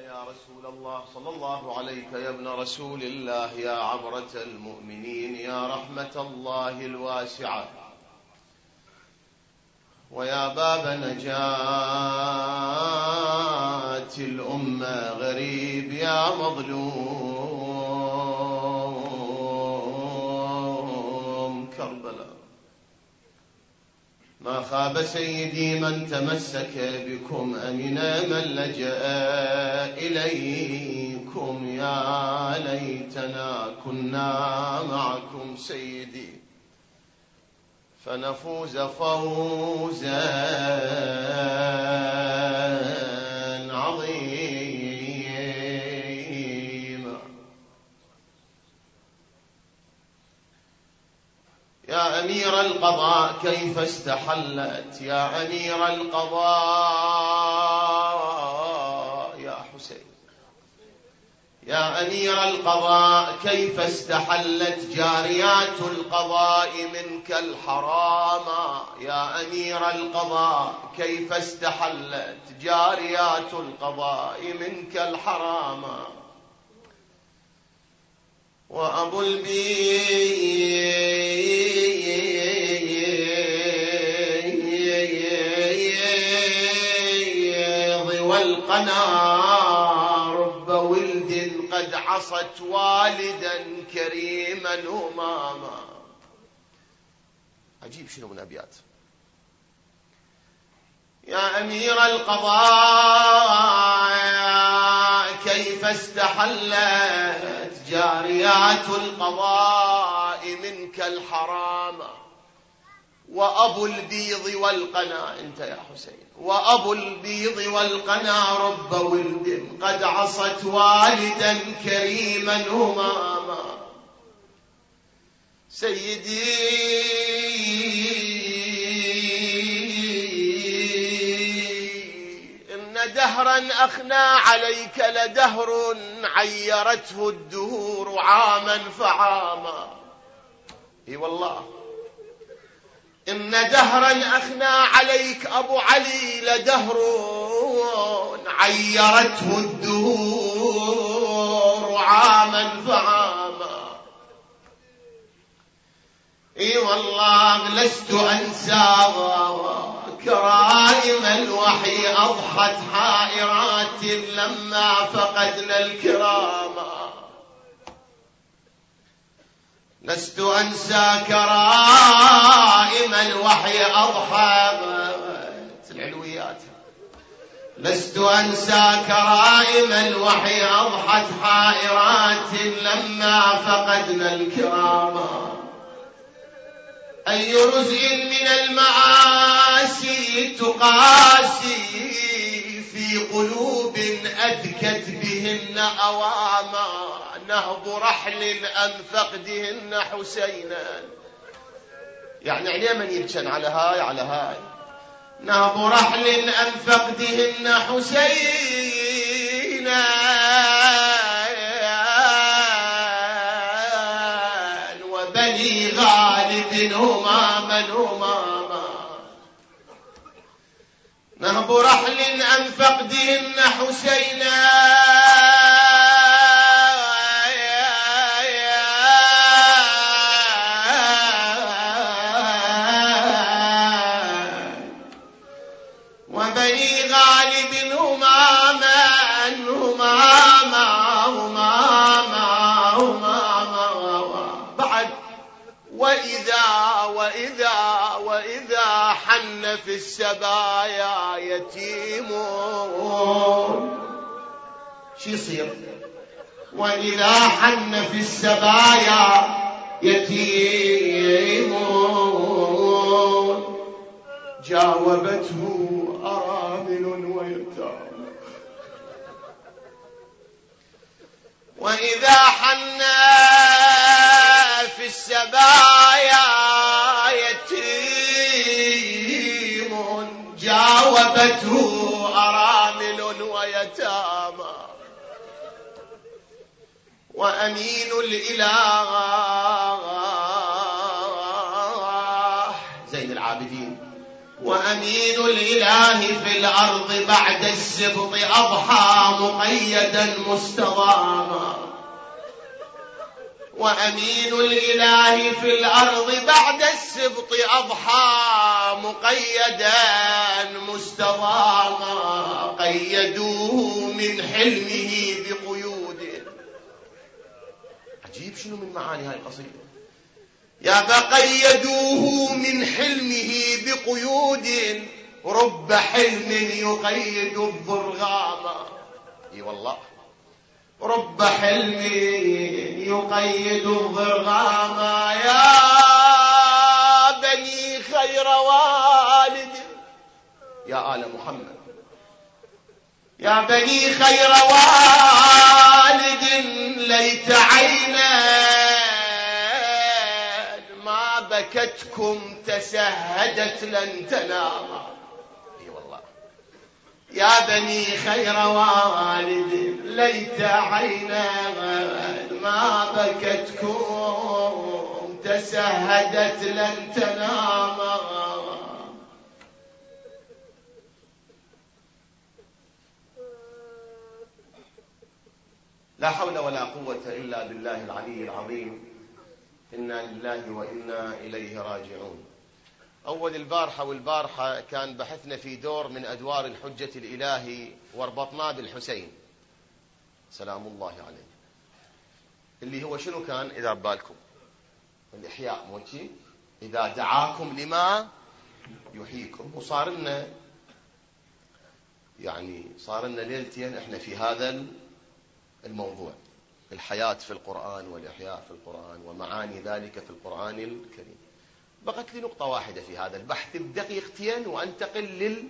يا رسول الله صلى الله عليك يا ابن رسول الله يا عبرة المؤمنين يا رحمة الله الواسعة ويا باب نجاة الأمة غريب يا مظلوم كربلاء ما خاب سيدي من تمسك بكم أمن من لجأ إليكم يا ليتنا كنا معكم سيدي فنفوز فوزا عظيما. يا أمير القضاء كيف استحلت يا أمير القضاء يا حسين يا أمير القضاء كيف استحلت جاريات القضاء منك الحرام يا أمير القضاء كيف استحلت جاريات القضاء منك الحرام وأبو البيض والقنا رب ولد قد عصت والدا كريما هماما. عجيب شنو من أبيات. يا أمير القضاء كيف استحلت جاريات القضاء منك الحرام وأبو البيض والقنا أنت يا حسين وأبو البيض والقنا رب ولد قد عصت والدا كريما هماما. سيدي إن دهرا أخنى عليك لدهر عيرته الدهور عاما فعاما. اي والله إن دهرا أخنى عليك أبو علي لدهر عيرته الدهور عاما فعاما. اي والله لست أنسى كرائم الوحي أضحت حائرات لما فقدنا الكراما. لست أنسى كرائم الوحي أضحت العلويات لست أنسى كرائم الوحي أضحت حائرات لما فقدنا الكراما. أي رزء من المعاصي تقاسي في قلوب أدكت بهن أواما نهب رحل أم فقدهن حسينا. يعني عليه من يبكن على هاي نهب رحل أم فقدهن حسينا وبني غالب هماما نهب رحل أم فقدهن حسينا وبني غالب هماما بعد وإذا حن في السبايا يتيم شو يصير وإذا حن في السبايا يتيم جاوبته أرامل ويتامى. وإذا حن في السبايا يتيم جاوبته أرامل ويتامى. وأمين الإله زين العابدين وأمين الإله في الأرض بعد السبط أضحى مقيدا مستضاما. وأمين الإله في الأرض بعد السبط أضحى مقيدا مستضاما. قيدوه من حلمه بقيود. عجيب شنو من معاني هاي القصيدة. يا فقيدوه من حلمه بقيود رب حلم يقيد الضرغام. اي والله رب حلم يقيد الضرغام. يا بني خير والد يا آل محمد، يا بني خير والد ليت عينا ما بكتكم تسهدت لن تنام. اي والله يا بني خير والد ليت عينا ما بكتكم تسهدت لن تنام. لا حول ولا قوة إلا بالله العلي العظيم. إنا لله وإنا إليه راجعون. أول البارحة والبارحة كان بحثنا في دور من أدوار الحجة الإلهي وربطناه بالحسين سلام الله عليه، اللي هو شنو كان إذا ببالكم الإحياء موتي إذا دعاكم لما يحييكم. وصار لنا يعني صار لنا ليلتين احنا في هذا الموضوع، الحياة في القرآن والإحياء في القرآن ومعاني ذلك في القرآن الكريم. بقت لي نقطة واحدة في هذا البحث بدقيقتين وأنتقل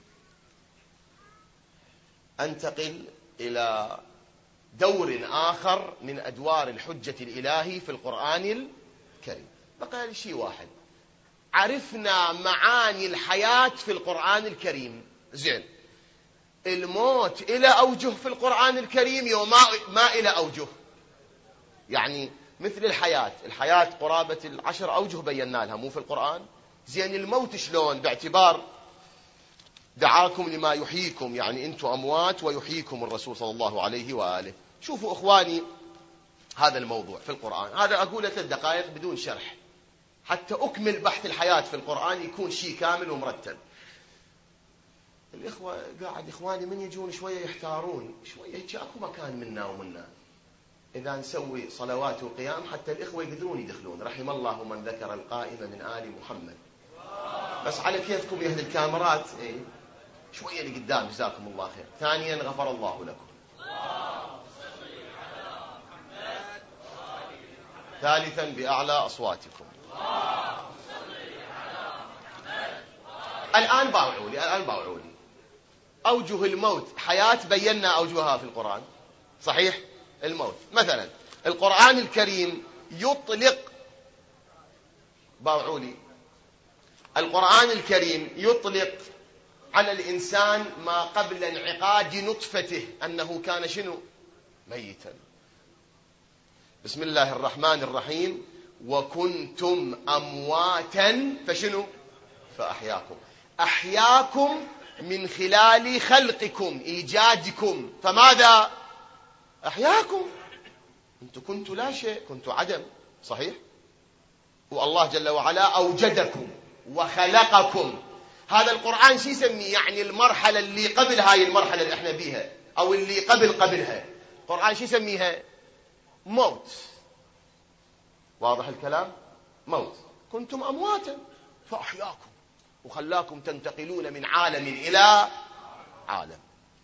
أنتقل إلى دور آخر من أدوار الحجة الإلهي في القرآن الكريم. بقى لي شيء واحد، عرفنا معاني الحياة في القرآن الكريم. زين، الموت إلى أوجه في القرآن الكريم وما إلى أوجه. يعني مثل الحياة قرابة 10 أوجه بينا لها مو في القرآن. زين الموت شلون؟ باعتبار دعاكم لما يحييكم، يعني أنتم أموات ويحييكم الرسول صلى الله عليه وآله. شوفوا إخواني هذا الموضوع في القرآن، هذا أقوله 3 دقائق بدون شرح حتى أكمل بحث الحياة في القرآن يكون شيء كامل ومرتب. الإخوة قاعد إخواني من يجون شوية يحتارون شوية هيك أكو مكان منا ومنا إذا نسوي صلوات وقيام حتى الإخوة يقدرون يدخلون. رحم الله من ذكر القائمة من آل محمد. بس على كيفكم يا أهل الكاميرات شوية لقدام جزاكم الله خير. ثانيا غفر الله لكم. ثالثا بأعلى أصواتكم. الآن باوعوا لي أوجه الموت. حياة بينا أوجهها في القرآن صحيح. الموت مثلا القرآن الكريم يطلق، باوعوا لي، القرآن الكريم يطلق على الإنسان ما قبل انعقاد نطفته أنه كان شنو؟ ميتا. بسم الله الرحمن الرحيم وكنتم أمواتا فشنو؟ فأحياكم. أحياكم من خلال خلقكم إيجادكم. فماذا؟ أحياكم. أنتم كنتوا لا شيء، كنتوا عدم صحيح. والله جل وعلا أوجدكم وخلقكم. هذا القرآن شو يسميه؟ يعني المرحلة اللي قبل هاي المرحلة اللي احنا بيها أو اللي قبلها القرآن شو يسميها؟ موت. واضح الكلام؟ موت. كنتم أمواتا فأحياكم وخلاكم تنتقلون من عالم إلى عالم.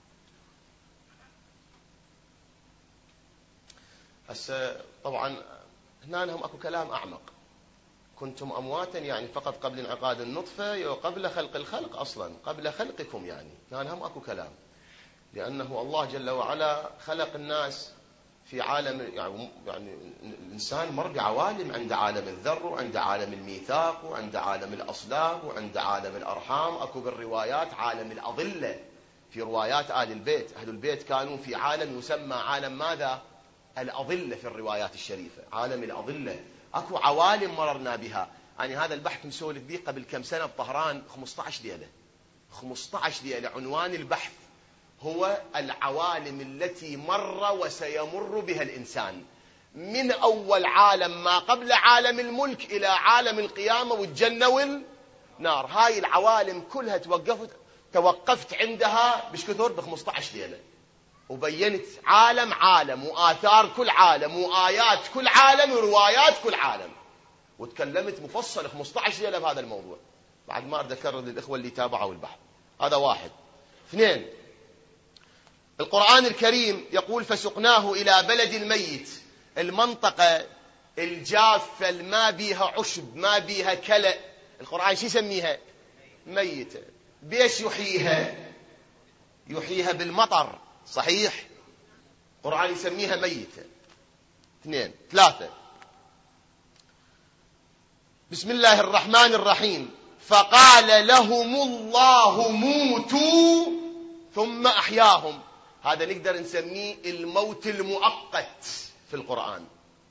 هسه طبعا هنا لهم اكو كلام اعمق. كنتم امواتا يعني فقط قبل انعقاد النطفه وقبل خلق الخلق، اصلا قبل خلقكم يعني هنا لهم اكو كلام، لانه الله جل وعلا خلق الناس في عالم يعني الانسان مر بعوالم، عند عالم الذر وعند عالم الميثاق وعند عالم الاصلاب وعند عالم الارحام. اكو بالروايات عالم الاظله، في روايات آل البيت، اهل البيت كانوا في عالم يسمى عالم ماذا؟ الأظلة في الروايات الشريفة، عالم الأظلة. أكو عوالم مررنا بها. يعني هذا البحث مسولف به قبل كم سنة بطهران 15 ليلة. 15 ليلة. عنوان البحث هو العوالم التي مر وسيمر بها الإنسان، من أول عالم ما قبل عالم الملك إلى عالم القيامة والجنة والنار. هاي العوالم كلها توقفت عندها بش كثر ب15 ليلة، وبينت عالم عالم، وآثار كل عالم، وآيات كل عالم، وروايات كل عالم، وتكلمت مفصل 15 ليلة بهذا الموضوع. بعد ما أريد أكرر للإخوة اللي تابعوا البحث. هذا واحد. اثنين، القرآن الكريم يقول فسقناه إلى بلد الميت. المنطقة الجافة ما بيها عشب، ما بيها كلأ، القرآن شو يسميها؟ ميتة. بيش يحييها؟ يحييها بالمطر. صحيح؟ القرآن يسميها ميتة. اثنين. ثلاثة، بسم الله الرحمن الرحيم فقال لهم الله موتوا ثم أحياهم. هذا نقدر نسميه الموت المؤقت في القرآن.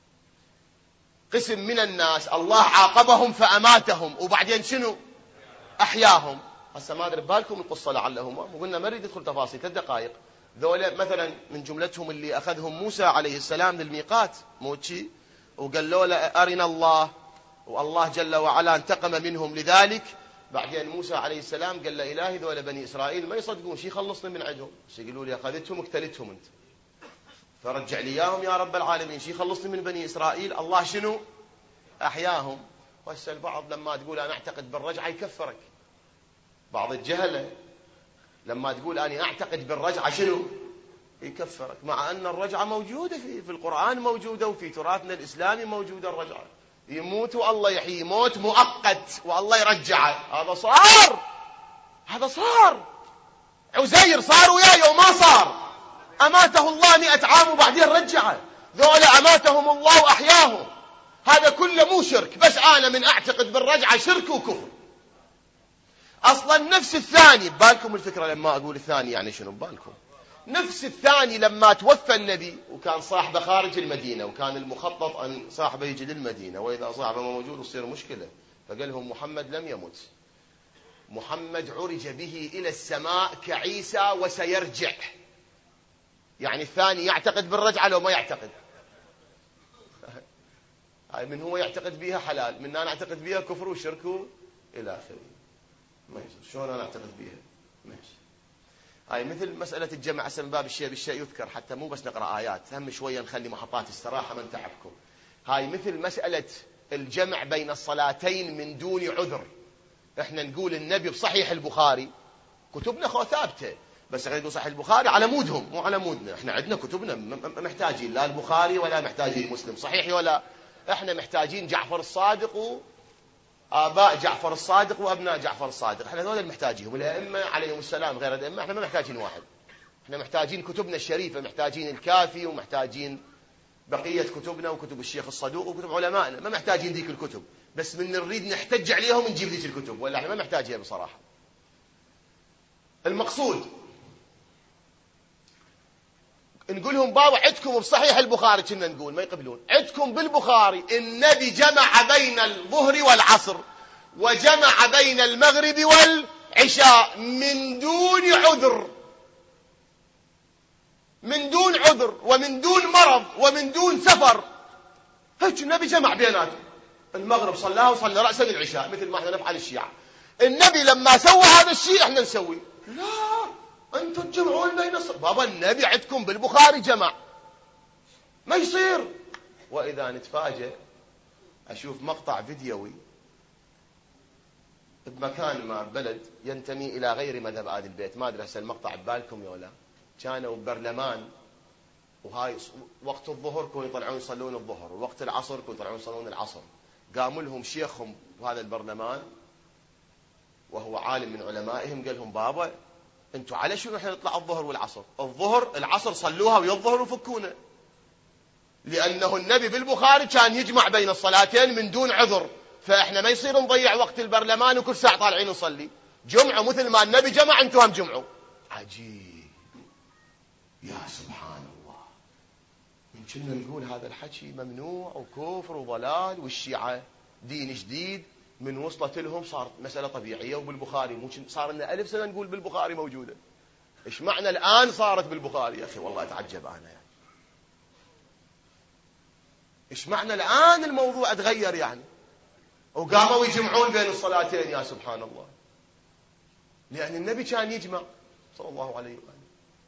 قسم من الناس الله عاقبهم فأماتهم، وبعدين شنو؟ أحياهم. هسه ما أدري بالكم القصة لعلهم، وقلنا ما نريد ندخل تفاصيل 3 دقائق. ذولا مثلا من جملتهم اللي أخذهم موسى عليه السلام للميقات موتشي، وقال له أرنا الله، والله جل وعلا انتقم منهم لذلك. بعدين موسى عليه السلام قال له إلهي ذولا بني إسرائيل ما يصدقون، شي خلصني من عندهم، شي يقولوا لي أخذتهم اقتلتهم أنت، فرجع لي إياهم يا رب العالمين، شي خلصني من بني إسرائيل. الله شنو؟ أحياهم. وهسه البعض لما تقول أنا أعتقد بالرجعة يكفرك. بعض الجهلة لما تقول أنا أعتقد بالرجعة شنو؟ يكفرك، مع أن الرجعة موجودة في القرآن، موجودة، وفي تراثنا الإسلامي موجودة الرجعة. يموت والله يحيي، موت مؤقت والله يرجعه. هذا صار، هذا صار. عزير صار وياه وما صار، أماته الله 100 عام وبعدين رجعه. ذولا أماتهم الله وأحياهم. هذا كله مو شرك، بس أنا من أعتقد بالرجعة شرك وكفر. أصلا نفس الثاني، بالكم الفكرة لما أقول الثاني يعني شنو بالكم؟ نفس الثاني لما توفى النبي وكان صاحبه خارج المدينة، وكان المخطط أن صاحبه يجي للمدينة، وإذا صاحبه ما موجود تصير مشكلة، فقال لهم محمد لم يمت، محمد عرج به إلى السماء كعيسى وسيرجع. يعني الثاني يعتقد بالرجعة لو ما يعتقد. هاي من هو يعتقد بها حلال، من أنا أعتقد بها كفر وشرك إلى آخره. ما يصير. شلون أنا أعتقد بها؟ ماشي. هاي مثل مسألة الجمع، من باب الشيء بالشيء يذكر، حتى مو بس نقرأ آيات، هم شوية نخلي محطات استراحة من تعبكم. هاي مثل مسألة الجمع بين الصلاتين من دون عذر. احنا نقول النبي بصحيح البخاري، كتبنا خو ثابتة، بس غير نقول صحيح البخاري على مودهم مو على مودنا. احنا عندنا كتبنا محتاجين لا البخاري ولا محتاجين مسلم، صحيح ولا؟ احنا محتاجين جعفر الصادق وآباء جعفر الصادق وأبناء جعفر الصادق، احنا هذول المحتاجين، والأئمة عليهم السلام غير الأئمة احنا ما محتاجين واحد. احنا محتاجين كتبنا الشريفة، محتاجين الكافي، ومحتاجين بقية كتبنا وكتب الشيخ الصدوق وكتب علمائنا، ما محتاجين ذيك الكتب، بس من نريد نحتج عليهم نجيب ذيك الكتب، ولا احنا ما محتاجين بصراحة. المقصود نقولهم بابا عندكم بصحيح البخاري، كنا نقول ما يقبلون، عندكم بالبخاري النبي جمع بين الظهر والعصر وجمع بين المغرب والعشاء من دون عذر، من دون عذر ومن دون مرض ومن دون سفر. هيك النبي جمع بيناتهم، المغرب صلاه وصلى رأسا للعشاء مثل ما احنا نفعل الشيعة. النبي لما سوى هذا الشيء احنا نسوي لا، انتم تجمعون بين بابا النبي عندكم بالبخاري جمع، ما يصير. واذا نتفاجئ اشوف مقطع فيديوي بمكان ما بلد ينتمي الى غير مذهب آل البيت، ما ادري هسه المقطع ببالكم يا ولا، كانوا ببرلمان، وهاي وقت الظهر كانوا يطلعون يصلون الظهر، ووقت العصر كانوا يطلعون يصلون العصر. قاموا لهم شيخهم بهذا البرلمان وهو عالم من علمائهم، قال لهم بابا انتم على شنو احنا نطلع الظهر والعصر؟ الظهر العصر صلوها ويا الظهر وفكونا، لانه النبي بالبخاري كان يجمع بين الصلاتين من دون عذر، فاحنا ما يصير نضيع وقت البرلمان وكل ساعه طالعين نصلي. جمعوا مثل ما النبي جمع انتم هم جمعوا. عجيب يا سبحان الله. من كنا نقول هذا الحكي ممنوع وكفر وضلال، والشيعة دين جديد، من وصلت لهم صارت مسألة طبيعية. وبالبخاري صار لنا 1000 سنة نقول بالبخاري موجودة، إيش معنى الآن صارت بالبخاري؟ يا أخي والله أتعجب أنا يعني. إيش معنى الآن الموضوع اتغير يعني؟ وقاموا يجمعون بين الصلاتين، يا سبحان الله. لأن النبي كان يجمع صلى الله عليه وآله،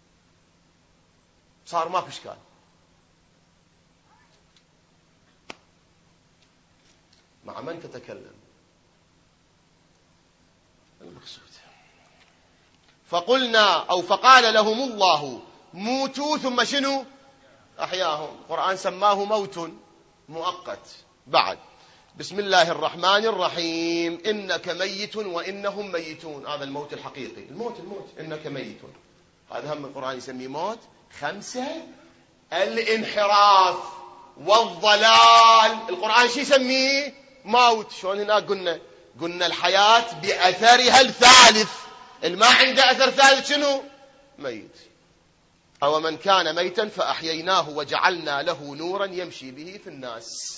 صار ماكو إشكال. مع من تتكلم؟ المقصود. فقلنا أو فقال لهم الله موتوا ثم شنو؟ أحياهم. القرآن سماه موت مؤقت. بعد بسم الله الرحمن الرحيم إنك ميت وإنهم ميتون. هذا الموت الحقيقي، الموت إنك ميت، هذا هم القرآن يسميه موت. 5 الانحراف والضلال، القرآن شو يسميه؟ موت. شلون هناك قلنا الحياة بأثرها الثالث، ما عنده أثر ثالث شنو؟ ميت. أو من كان ميتا فأحييناه وجعلنا له نورا يمشي به في الناس.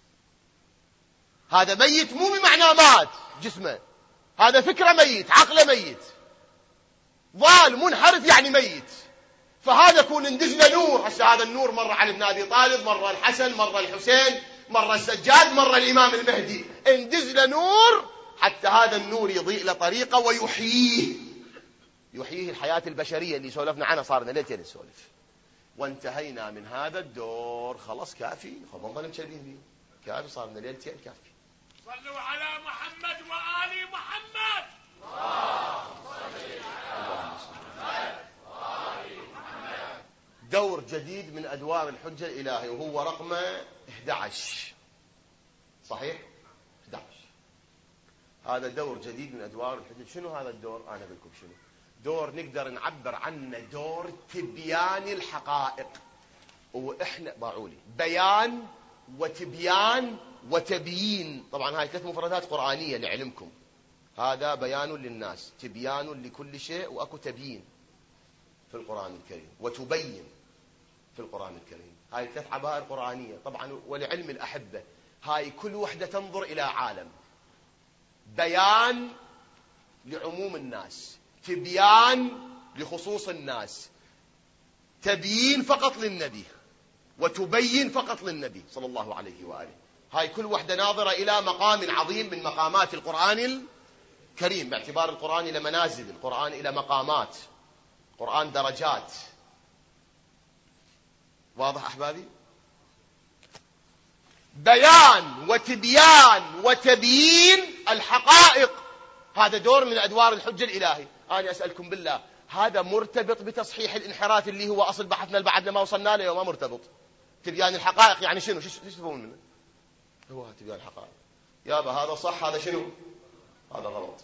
هذا ميت مو بمعنى مات جسمه، هذا فكرة ميت، عقله ميت، ضال منحرف يعني ميت. فهذا يكون اندز له نور. هسه هذا النور مرة علي بن أبي طالب، مرة الحسن، مرة الحسين، مرة السجاد، مرة الإمام المهدي، اندز له نور حتى هذا النور يضيء له طريقة ويحييه الحياة البشرية اللي سولفنا عنها. صارنا ليلتين نسولف وانتهينا من هذا الدور، خلاص كافي، ما نضل مشبين به، كافي، صارنا ليلتين كافي. صلوا على محمد وآل محمد. دور جديد من أدوار الحجة الإلهي وهو رقم 11. صحيح؟ 11. هذا دور جديد من أدوار الحجة. شنو هذا الدور؟ أنا أقول لكم شنو دور نقدر نعبر عنه، دور تبيان الحقائق. وإحنا باعولي بيان وتبيان وتبيين. طبعا هاي 3 مفردات قرآنية لعلمكم. هذا بيان للناس، تبيان لكل شيء، وأكو تبيين في القرآن الكريم، وتبين في القرآن الكريم. هاي 3 عبائر قرآنية طبعا. ولعلم الأحبة هاي كل وحدة تنظر إلى عالم. بيان لعموم الناس، تبيان لخصوص الناس، تبيين فقط للنبي، وتبين فقط للنبي صلى الله عليه وآله. هاي كل وحدة ناظرة إلى مقام عظيم من مقامات القرآن الكريم، باعتبار القرآن إلى منازل، القرآن إلى مقامات، القرآن درجات. واضح أحبابي؟ بيان وتبيان وتبيين الحقائق، هذا دور من أدوار الحجة الإلهي. أنا أسألكم بالله، هذا مرتبط بتصحيح الانحراف اللي هو أصل بحثنا بعد ما وصلنا له؟ وما مرتبط. تبيان الحقائق يعني شنو؟ شو تفهمون منه؟ هو تبيان الحقائق. يابا هذا صح، هذا شنو؟ هذا غلط،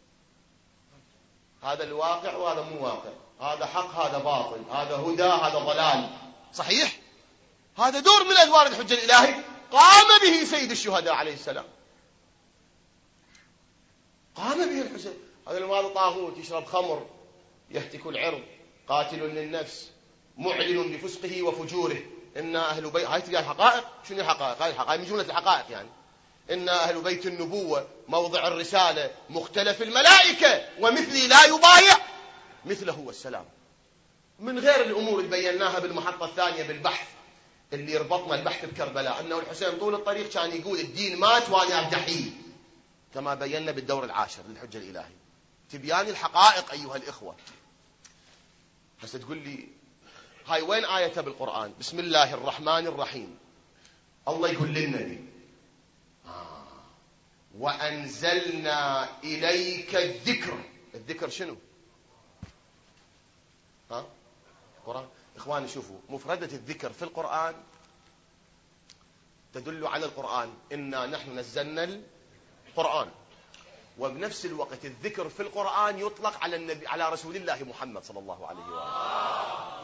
هذا الواقع وهذا مو واقع، هذا حق هذا باطل، هذا هدى هذا ضلال. صحيح؟ هذا دور من أدوار الحجة الإلهي قام به سيد الشهداء عليه السلام، قام به الحسين. هذا المال طاغوت، يشرب خمر، يهتك العرض، قاتل للنفس، معلن بفسقه وفجوره. إن أهل بيت، هاي تبيان الحقائق. شنو الحقائق؟ هاي الحقائق من جملة الحقائق يعني. إن أهل بيت النبوة موضع الرسالة مختلف الملائكة، ومثلي لا يضايع مثله والسلام. من غير الأمور اللي بيناها بالمحطة الثانية بالبحث اللي يربطنا البحث بكربلاء، أنه الحسين طول الطريق كان يقول الدين مات وأنا أرجحيه، كما بينا بالدور 10 للحجة الإلهي. تبيان الحقائق أيها الإخوة. هسه تقول لي هاي وين آية بالقرآن؟ بسم الله الرحمن الرحيم. الله يقول للنبي وأنزلنا إليك الذكر. الذكر شنو؟ القرآن. إخواني شوفوا، مفردة الذكر في القرآن تدل على القرآن. إنا نحن نزلنا القرآن. وبنفس الوقت الذكر في القرآن يطلق على النبي، على رسول الله محمد صلى الله عليه وآله.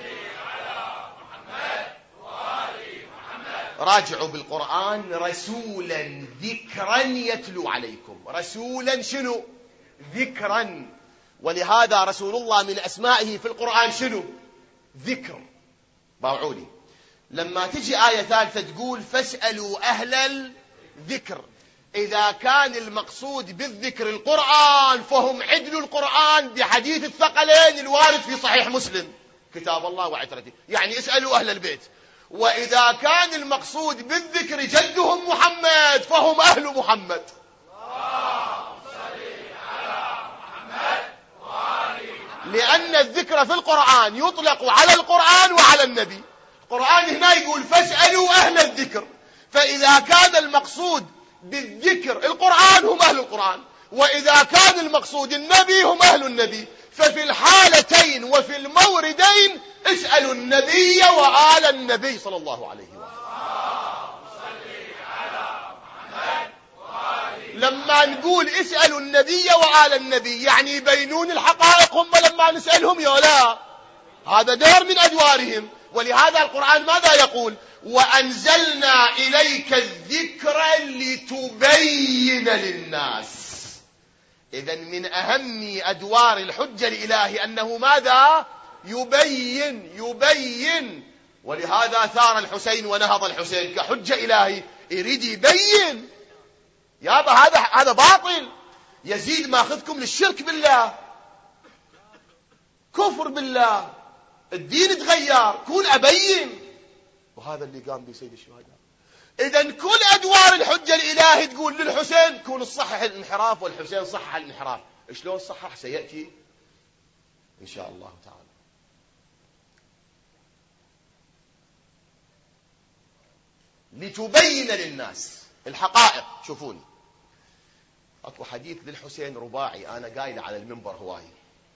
راجعوا بالقرآن رسولا ذكرا يتلو عليكم. رسولا شنو؟ ذكرا. ولهذا رسول الله من أسمائه في القرآن شنو؟ ذكر. باوعولي لما تجي آية ثالثة تقول فاسألوا أهل الذكر، إذا كان المقصود بالذكر القرآن فهم عدلوا القرآن بحديث الثقلين الوارد في صحيح مسلم، كتاب الله وعترته، يعني اسألوا أهل البيت. وإذا كان المقصود بالذكر جدهم محمد فهم أهل محمد. لأن الذكر في القرآن يطلق على القرآن وعلى النبي. القرآن هنا يقول فاسألوا أهل الذكر، فإذا كان المقصود بالذكر القرآن هم أهل القرآن، وإذا كان المقصود النبي هم أهل النبي. ففي الحالتين وفي الموردين اسألوا النبي وآل النبي صلى الله عليه وسلم. لما نقول اسألوا النبي وآل النبي يعني يبينون الحقائق هم لما نسألهم يا لا، هذا دور من أدوارهم. ولهذا القرآن ماذا يقول؟ وأنزلنا إليك الذكر لتبين للناس. إذن من أهم أدوار الحجة الإلهي أنه ماذا؟ يبين. ولهذا ثار الحسين ونهض الحسين كحجة إلهي، يريد يبين يابا هذا باطل، يزيد ماخذكم للشرك بالله، كفر بالله، الدين تغير، كون أبين. وهذا اللي قام به سيد الشهداء. إذن كل أدوار الحجة الإلهي تقول للحسين كون الصحح الانحراف، والحسين صحح الانحراف. شلون صحح؟ سيأتي إن شاء الله تعالى. لتبين للناس الحقائق. شوفوني، أكو حديث للحسين رباعي أنا قايله على المنبر هواي،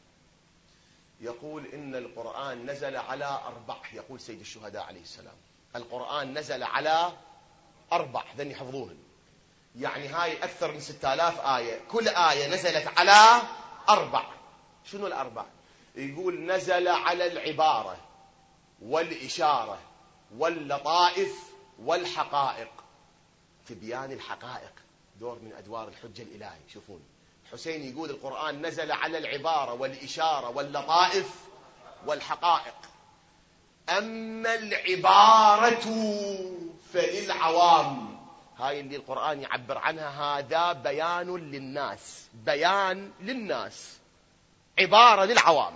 يقول إن القرآن نزل على 4. يقول سيد الشهداء عليه السلام القرآن نزل على 4، ذن يحفظوهن، يعني هاي أكثر من 6000 آية، كل آية نزلت على 4. شنو ال4؟ يقول نزل على العبارة والإشارة واللطائف والحقائق. تبيان الحقائق دور من أدوار الحجة الإلهي. شوفون، حسين يقول القرآن نزل على العبارة والإشارة واللطائف والحقائق. أما العبارة فللعوام، هاي اللي القرآن يعبر عنها هذا بيان للناس، بيان للناس، عبارة للعوام.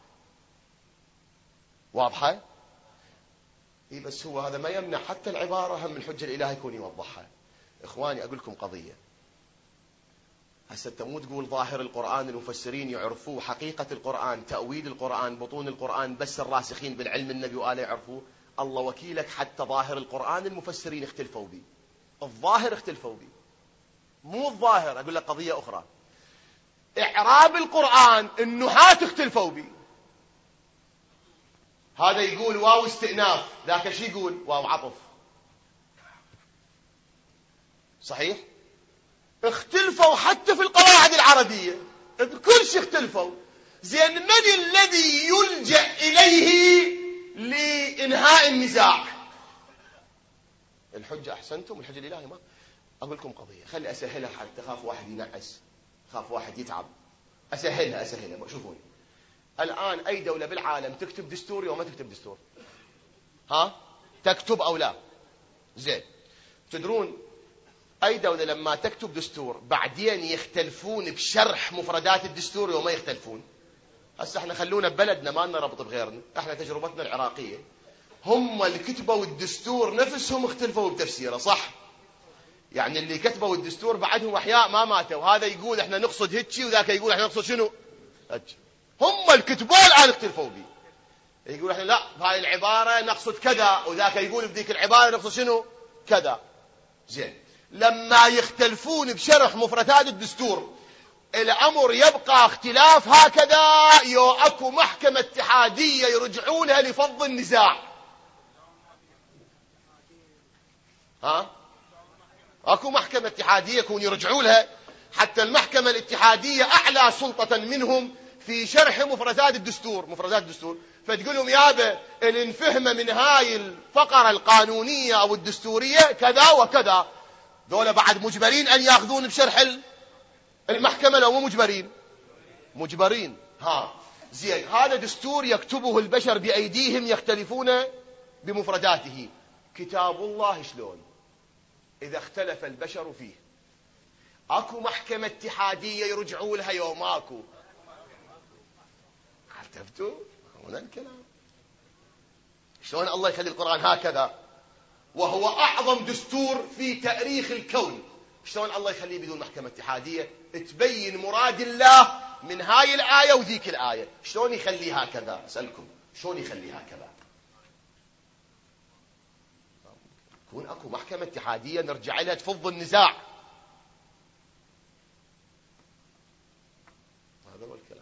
واضحة؟ إيه بس هو هذا ما يمنع حتى العبارة هم الحجة الإلهي يكون يوضحها. إخواني أقول لكم قضية، هسه مو تقول ظاهر القرآن المفسرين يعرفوه، حقيقة القرآن، تأويل القرآن، بطون القرآن بس الراسخين بالعلم النبي وآله يعرفوه. الله وكيلك حتى ظاهر القرآن المفسرين اختلفوا به، الظاهر اختلفوا به، مو الظاهر. أقول لك قضية أخرى، إعراب القرآن النحاة اختلفوا به. هذا يقول واو استئناف، ذاك شي يقول واو عطف. صحيح؟ اختلفوا حتى في القواعد العربية، بكل شيء اختلفوا. زين من الذي يلجأ إليه لإنهاء النزاع؟ الحجة. أحسنتم، الحجة الإلهي. ما أقول لكم قضية، خلي أسهلها حتى خاف واحد ينعس، خاف واحد يتعب. أسهلها. شوفوني، الآن أي دولة بالعالم تكتب دستور وما تكتب دستور؟ ها؟ تكتب أو لا؟ زين، تدرون أي دولة لما تكتب دستور بعدين يختلفون بشرح مفردات الدستور وما يختلفون؟ هسه احنا خلونا ببلدنا، ما لنا ربط بغيرنا، احنا تجربتنا العراقية، هم اللي كتبوا الدستور نفسهم اختلفوا بتفسيره، صح؟ يعني اللي كتبوا الدستور بعدهم أحياء ما ماتوا، هذا يقول احنا نقصد هيك وذاك يقول احنا نقصد شنو؟ هم اللي كتبوا الآن اختلفوا به. يقول احنا لا بهاي العبارة نقصد كذا، وذاك يقول بذيك العبارة نقصد شنو؟ كذا. زين، لما يختلفون بشرح مفردات الدستور الأمر يبقى اختلاف هكذا، يو أكو محكمة اتحادية يرجعونها لفض النزاع. ها؟ أكو محكمة اتحادية يكون يرجعوا لها، حتى المحكمة الاتحادية أعلى سلطة منهم في شرح مفردات الدستور. فتقول لهم يابا اللي نفهم من هاي الفقرة القانونية أو الدستورية كذا وكذا، دول بعد مجبرين أن يأخذون بشرح المحكمة لو مو مجبرين. ها زين، هذا دستور يكتبه البشر بأيديهم يختلفون بمفرداته. كتاب الله شلون؟ إذا اختلف البشر فيه اكو محكمة اتحادية يرجعوا لها يوم اكو. عرفتوا هنا الكلام؟ شلون الله يخلي القرآن هكذا وهو اعظم دستور في تاريخ الكون، شلون الله يخليه بدون محكمة اتحادية تبين مراد الله من هاي الآية وذيك الآية؟ شلون يخليه هكذا؟ اسألكم شلون يخليه هكذا؟ يكون اكو محكمة اتحادية نرجع لها تفض النزاع. هذا هو الكلام.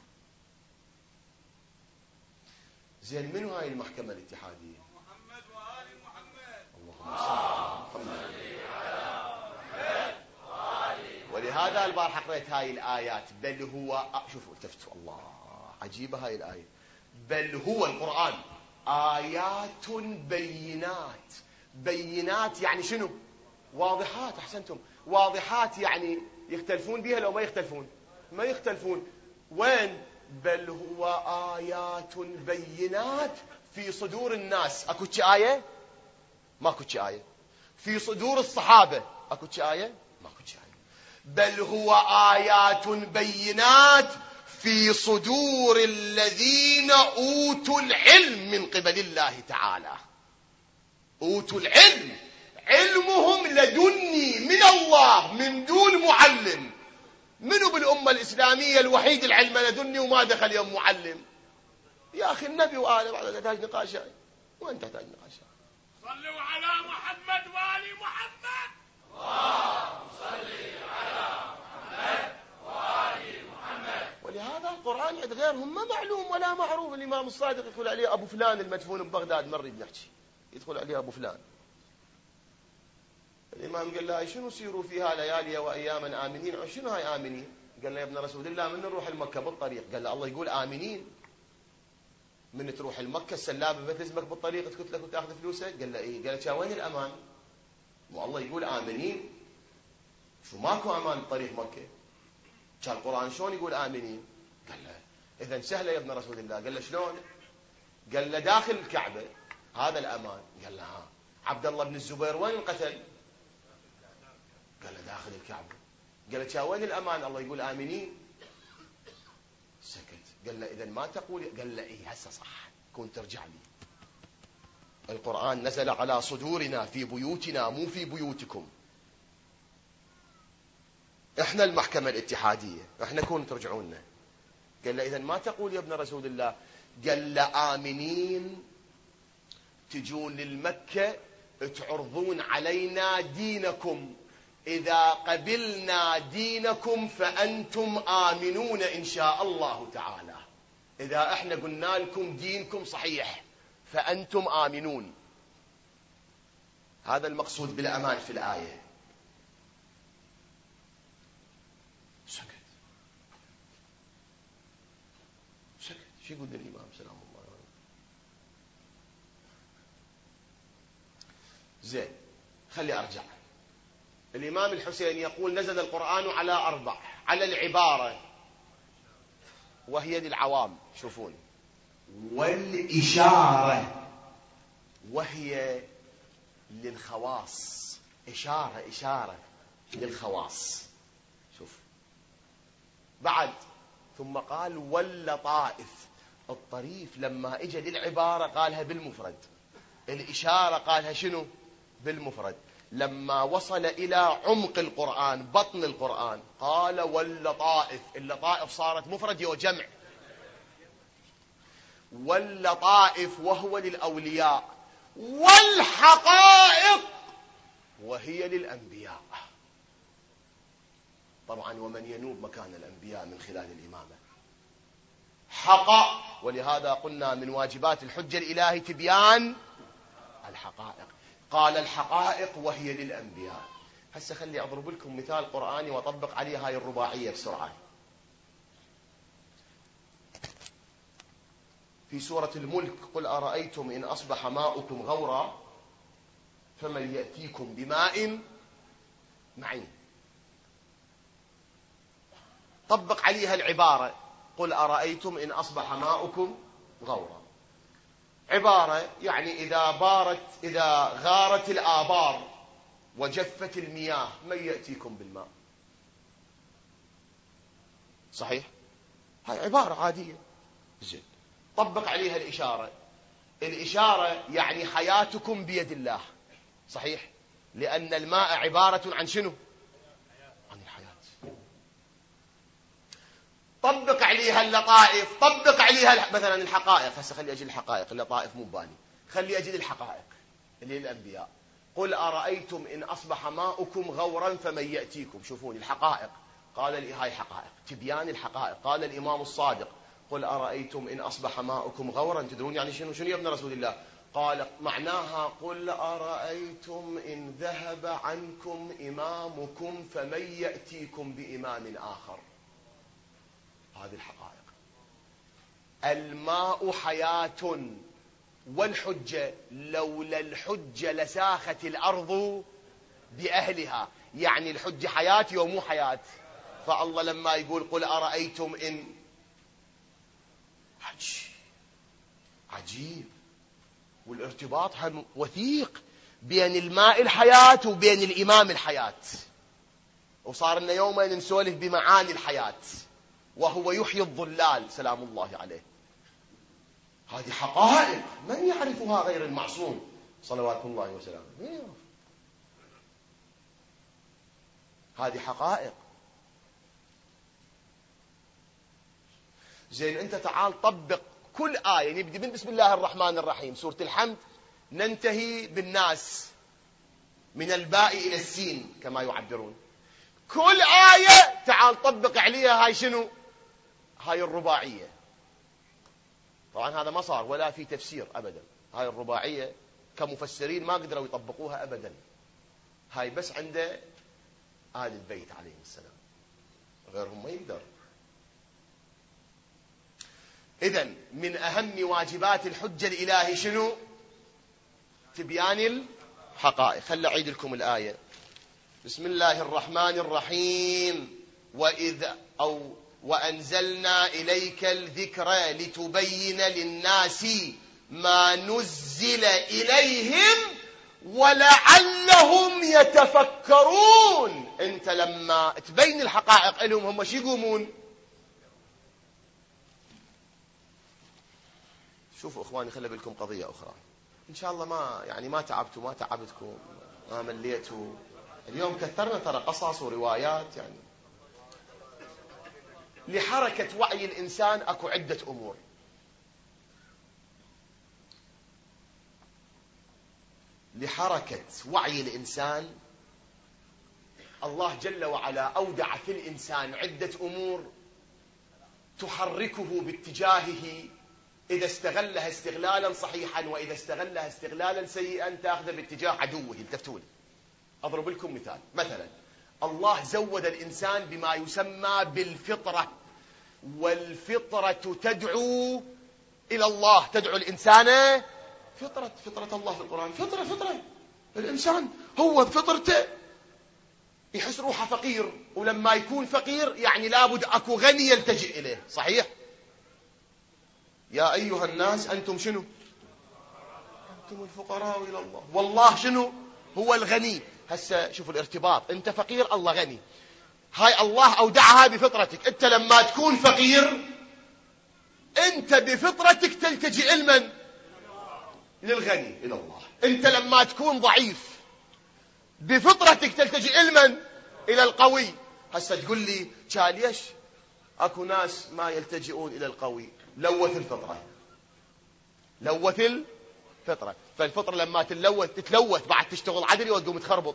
زين منو هاي المحكمة الاتحادية؟ محمد وآل محمد. اللهم صل على محمد. ولهذا البارحة قريت هاي الآيات، بل هو شوفوا التفتوا الله عجيبة هاي الآية، بل هو القرآن آيات بينات. بينات يعني شنو؟ واضحات. أحسنتم، واضحات يعني يختلفون بها لو ما يختلفون؟ ما يختلفون. وين؟ بل هو آيات بينات في صدور الناس. أكو آية؟ ماكو آية. في صدور الصحابة أكو آية؟ ماكو آية. بل هو آيات بينات في صدور الذين أوتوا العلم من قبل الله تعالى. أوتوا العلم، علمهم لدني من الله من دون معلم. منو بالأمة الإسلامية الوحيد العلم لدني وما دخل يوم معلم؟ يا أخي النبي وآله بعد تحتاج نقاش هاي، وين تحتاج نقاش هاي؟ صلوا على محمد وآل محمد. اللهم صل على محمد وآل محمد. ولهذا القرآن عند غيرهم ما معلوم ولا معروف. الإمام الصادق يدخل عليه أبو فلان المدفون ببغداد، مرة بنحكي يدخل عليه أبو فلان، الإمام قال له شنو سيروا فيها ليالي وأياما آمنين؟ شنو هاي آمنين؟ قال له يا ابن رسول الله من نروح المكة بالطريق؟ قال له الله يقول آمنين. من تروح المكة السلابة بتلزمك بالطريق تكت لك وتاخذ فلوسك؟ قال له إيه. قال له وين الأمان؟ والله يقول آمنين. شو ماكو أمان بطريق مكة؟ كان القرآن شلون يقول آمنين؟ قال له إذا سهلة يا ابن رسول الله. قال له شلون؟ قال له داخل الكعبة هذا الأمان. قال له ها. عبد الله بن الزبير وين انقتل؟ قال له داخل الكعبة. قال له وين الأمان؟ الله يقول آمنين. سكت. قال له إذا ما تقول؟ قال له إيه هسه صح، كنت ترجع لي. القرآن نزل على صدورنا في بيوتنا مو في بيوتكم. إحنا المحكمة الاتحادية، إحنا كون ترجعونا. قال له إذا ما تقول يا ابن رسول الله؟ قال له آمنين تجون للمكة تعرضون علينا دينكم، إذا قبلنا دينكم فأنتم آمنون إن شاء الله تعالى. إذا إحنا قلنا لكم دينكم صحيح فأنتم آمنون. هذا المقصود بالأمان في الآية. سكت. شو يقول الإمام سلام الله عليه؟ زين خلي أرجع. الإمام الحسين يقول نزل القرآن على 4، على العبارة وهي للعوام شوفون، والإشارة وهي للخواص. إشارة للخواص. شوف بعد ثم قال واللطائف. الطريف لما اجى للعبارة قالها بالمفرد، الإشارة قالها شنو؟ بالمفرد. لما وصل إلى عمق القرآن بطن القرآن قال واللطائف. اللطائف صارت مفرد وجمع. واللطائف وهو للأولياء، والحقائق وهي للأنبياء. طبعا ومن ينوب مكان الأنبياء من خلال الإمامة حقائق. ولهذا قلنا من واجبات الحجة الإلهي تبيان الحقائق. قال الحقائق وهي للأنبياء. هسه خلي أضرب لكم مثال قرآني وأطبق عليه هاي الرباعية بسرعة. في سورة الملك قل أرأيتم إن أصبح ماؤكم غورا فمن يأتيكم بماء معين. طبق عليها العبارة قل أرأيتم إن أصبح ماؤكم غورا. عبارة يعني إذا غارت الآبار وجفت المياه من يأتيكم بالماء؟ صحيح؟ هاي عبارة عادية. زين، طبق عليها الإشارة. الإشارة يعني حياتكم بيد الله، صحيح؟ لأن الماء عبارة عن شنو؟ عن الحياة. طبق عليها اللطائف، طبق عليها مثلا الحقائق. هسه خلي أجي الحقائق، اللطائف مو ببالي، خلي أجي الحقائق اللي الأنبياء. قل أرأيتم إن أصبح ماؤكم غورا فمن يأتيكم. شوفون الحقائق، قال هاي حقائق، تبيان الحقائق. قال الإمام الصادق قل أرأيتم إن أصبح ماؤكم غورا. تدرون يعني شنو يا ابن رسول الله؟ قال معناها قل أرأيتم إن ذهب عنكم إمامكم فمن يأتيكم بإمام آخر. هذه الحقائق. الماء حياة، والحجة لولا الحجة لساخت الأرض بأهلها. يعني الحجة حياتي ومو حياة. فالله لما يقول قل أرأيتم إن، عجيب. والارتباط وثيق بين الماء الحياة وبين الإمام الحياة. وصار لنا يومين نسولف بمعاني الحياة، وهو يحيي الظلال سلام الله عليه. هذه حقائق من يعرفها غير المعصوم صلوات الله وسلامه. هذه حقائق. زين، أنت تعال طبق كل آية. نبدأ من بسم الله الرحمن الرحيم سورة الحمد، ننتهي بالناس من الباء إلى السين كما يعبرون. كل آية تعال طبق عليها هاي شنو؟ هاي الرباعية. طبعا هذا ما صار ولا في تفسير أبدا. هاي الرباعية كمفسرين ما قدروا يطبقوها أبدا. هاي بس عند آل البيت عليهم السلام، غيرهم ما يقدر. إذن من أهم واجبات الحجة الإلهي شنو؟ تبيان الحقائق. خلي أعيد لكم الآية. بسم الله الرحمن الرحيم. وأنزلنا إليك الذكر لتبين للناس ما نزل إليهم ولعلهم يتفكرون. أنت لما تبين الحقائق لهم هم شو يقومون؟ شوفوا إخواني، خلي بالكم قضية أخرى. إن شاء الله ما تعبتوا، ما تعبتكم، ما مليتوا. اليوم كثرنا ترى قصص وروايات. يعني لحركة وعي الإنسان أكو عدة أمور. لحركة وعي الإنسان الله جل وعلا أودع في الإنسان عدة أمور تحركه باتجاهه. إذا استغلها استغلالا صحيحا وإذا استغلها استغلالا سيئا تأخذ باتجاه عدوه. التفتون. أضرب لكم مثال. مثلا الله زود الإنسان بما يسمى بالفطرة، والفطرة تدعو إلى الله. تدعو الإنسان فطرة الله في القرآن. فطرة الإنسان هو فطرته يحس روحه فقير، ولما يكون فقير يعني لابد أكو غني يلتجئ إليه. صحيح؟ يا أيها الناس أنتم شنو؟ أنتم الفقراء إلى الله والله شنو؟ هو الغني. هسه شوفوا الارتباط. أنت فقير الله غني. هاي الله أودعها بفطرتك. أنت لما تكون فقير أنت بفطرتك تلتجئ لمن؟ للغني إلى الله. أنت لما تكون ضعيف بفطرتك تلتجئ لمن؟ إلى القوي. هسه تقول لي ليش أكو ناس ما يلتجئون إلى القوي؟ لوث الفطرة. فالفطرة لما تتلوث بعد تشتغل عدلي وتقوم تخربط.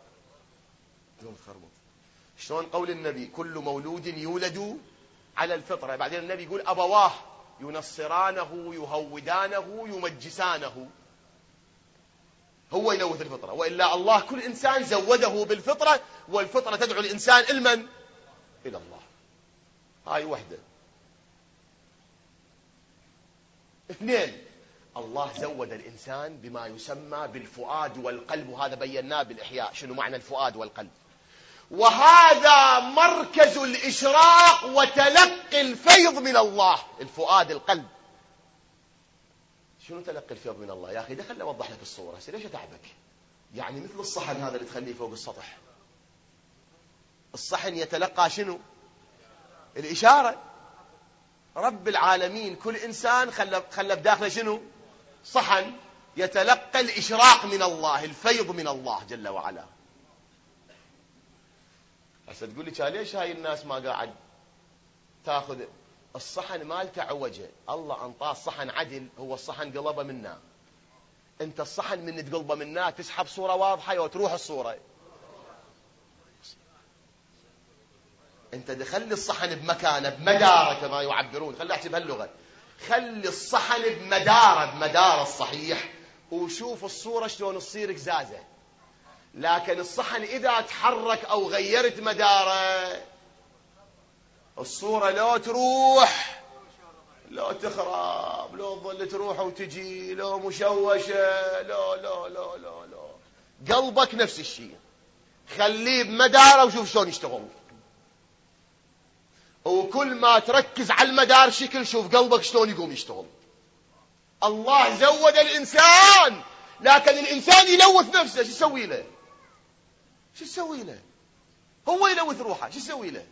شلون قول النبي كل مولود يولد على الفطرة. بعدين النبي يقول أبواه ينصرانه يهودانه يمجسانه. هو يلوث الفطرة، وإلا الله كل إنسان زوده بالفطرة، والفطرة تدعو الإنسان إلمن؟ إلى الله. هاي وحدة. اثنين، الله زود الإنسان بما يسمى بالفؤاد والقلب، وهذا بيناه بالإحياء. شنو معنى الفؤاد والقلب؟ وهذا مركز الإشراق وتلقي الفيض من الله. الفؤاد القلب. شنو تلقي الفيض من الله؟ يا أخي خليني أوضح لك الصورة. ليش أتعبك؟ يعني مثل الصحن هذا اللي تخليه فوق السطح. الصحن يتلقى شنو؟ الإشارة. رب العالمين كل إنسان خلى بداخله شنو؟ صحن يتلقى الإشراق من الله، الفيض من الله جل وعلا. هسه تقول لي ليش هاي الناس ما قاعد تاخذ الصحن مالته عوجه؟ الله انطاه الصحن عدل، هو الصحن قلبه منا. انت الصحن من تقلبه منا تسحب صوره واضحه وتروح الصوره. انت خلي الصحن بمكانه بمداره كما يعبرون، خلي احكي بهاللغه، خلي الصحن بمداره الصحيح وشوف الصوره شلون تصير قزازه. لكن الصحن اذا تحرك او غيرت مداره الصوره لو تروح لو تخرب، لو تظل تروح وتجي، لو مشوشه، لو قلبك نفس الشيء، خليه بمداره وشوف شلون يشتغل. وكل ما تركز على المدار شكل شوف قلبك شلون يقوم يشتغل. الله زود الإنسان، لكن الإنسان يلوث نفسه، شو يسوي له؟ شو يسوي له؟ هو يلوث روحه، شو يسوي له؟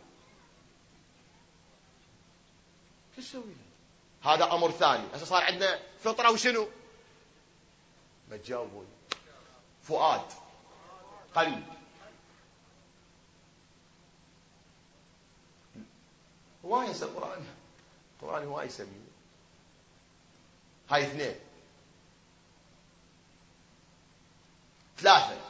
شو يسوي له؟ هذا أمر ثاني. هسه صار عندنا فطرة وشنو؟ ما تجاوبون. فؤاد، قلب. هواي هسه القرآن هواي يسميه. هاي اثنين، ثلاثة.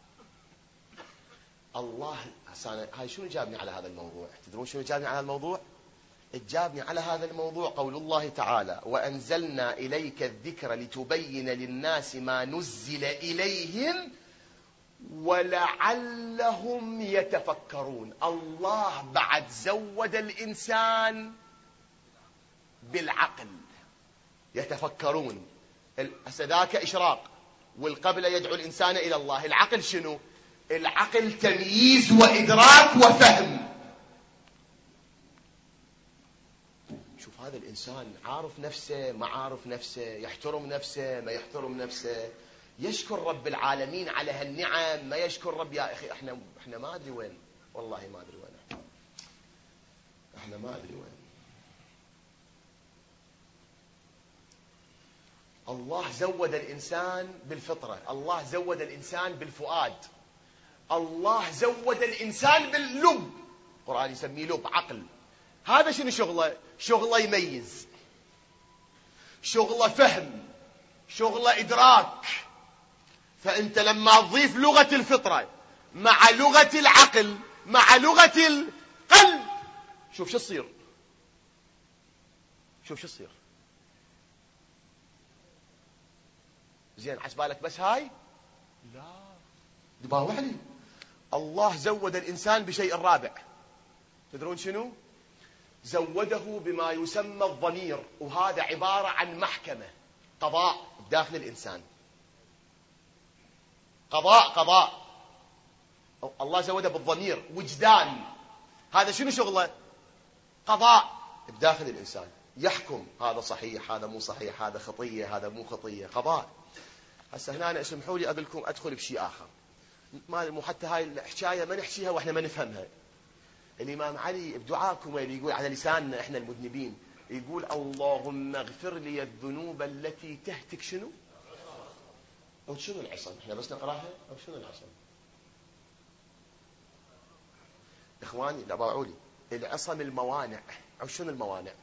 الله هاي شنو جابني على هذا الموضوع؟ تدرون شنو جابني على هذا الموضوع؟ جابني على هذا الموضوع قول الله تعالى: وأنزلنا إليك الذكر لتبين للناس ما نزل إليهم ولعلهم يتفكرون. الله بعد زود الإنسان بالعقل يتفكرون. ذاك إشراق، والقبل يدعو الإنسان إلى الله. العقل شنو؟ العقل تمييز وإدراك وفهم. شوف هذا الإنسان عارف نفسه ما عارف نفسه، يحترم نفسه ما يحترم نفسه، يشكر رب العالمين على هالنعم ما يشكر رب. يا أخي احنا ما أدري وين، والله ما أدري وين، احنا ما أدري وين. الله زود الإنسان بالفطرة، الله زود الإنسان بالفؤاد، الله زود الإنسان باللب. القرآن يسميه لب، عقل. هذا شنو شغله؟ شغله يميز، شغله فهم، شغله إدراك. فأنت لما تضيف لغة الفطرة مع لغة العقل مع لغة القلب شوف شو تصير، شوف شو تصير. زين عسبالك بس هاي؟ لا، دباوح لي. الله زود الإنسان بشيء رابع. تدرون شنو؟ زوده بما يسمى الضمير، وهذا عبارة عن محكمة، قضاء داخل الإنسان. قضاء الله زوده بالضمير. وجدان، هذا شنو شغله؟ قضاء بداخل الإنسان، يحكم هذا صحيح هذا مو صحيح، هذا خطية هذا مو خطية، قضاء. هسه هنا أنا اسمحوا لي أقول لكم أدخل بشيء آخر، مو حتى هاي الحكاية ما نحكيها وإحنا ما نفهمها. الإمام علي بدعاكم اللي يقول على لساننا إحنا المذنبين، يقول: اللهم اغفر لي الذنوب التي تهتك شنو؟ أو شنو العصم؟ إحنا بس نقراها أو شنو العصم؟ إخواني لا باعوا لي العصم الموانع. أو شنو الموانع؟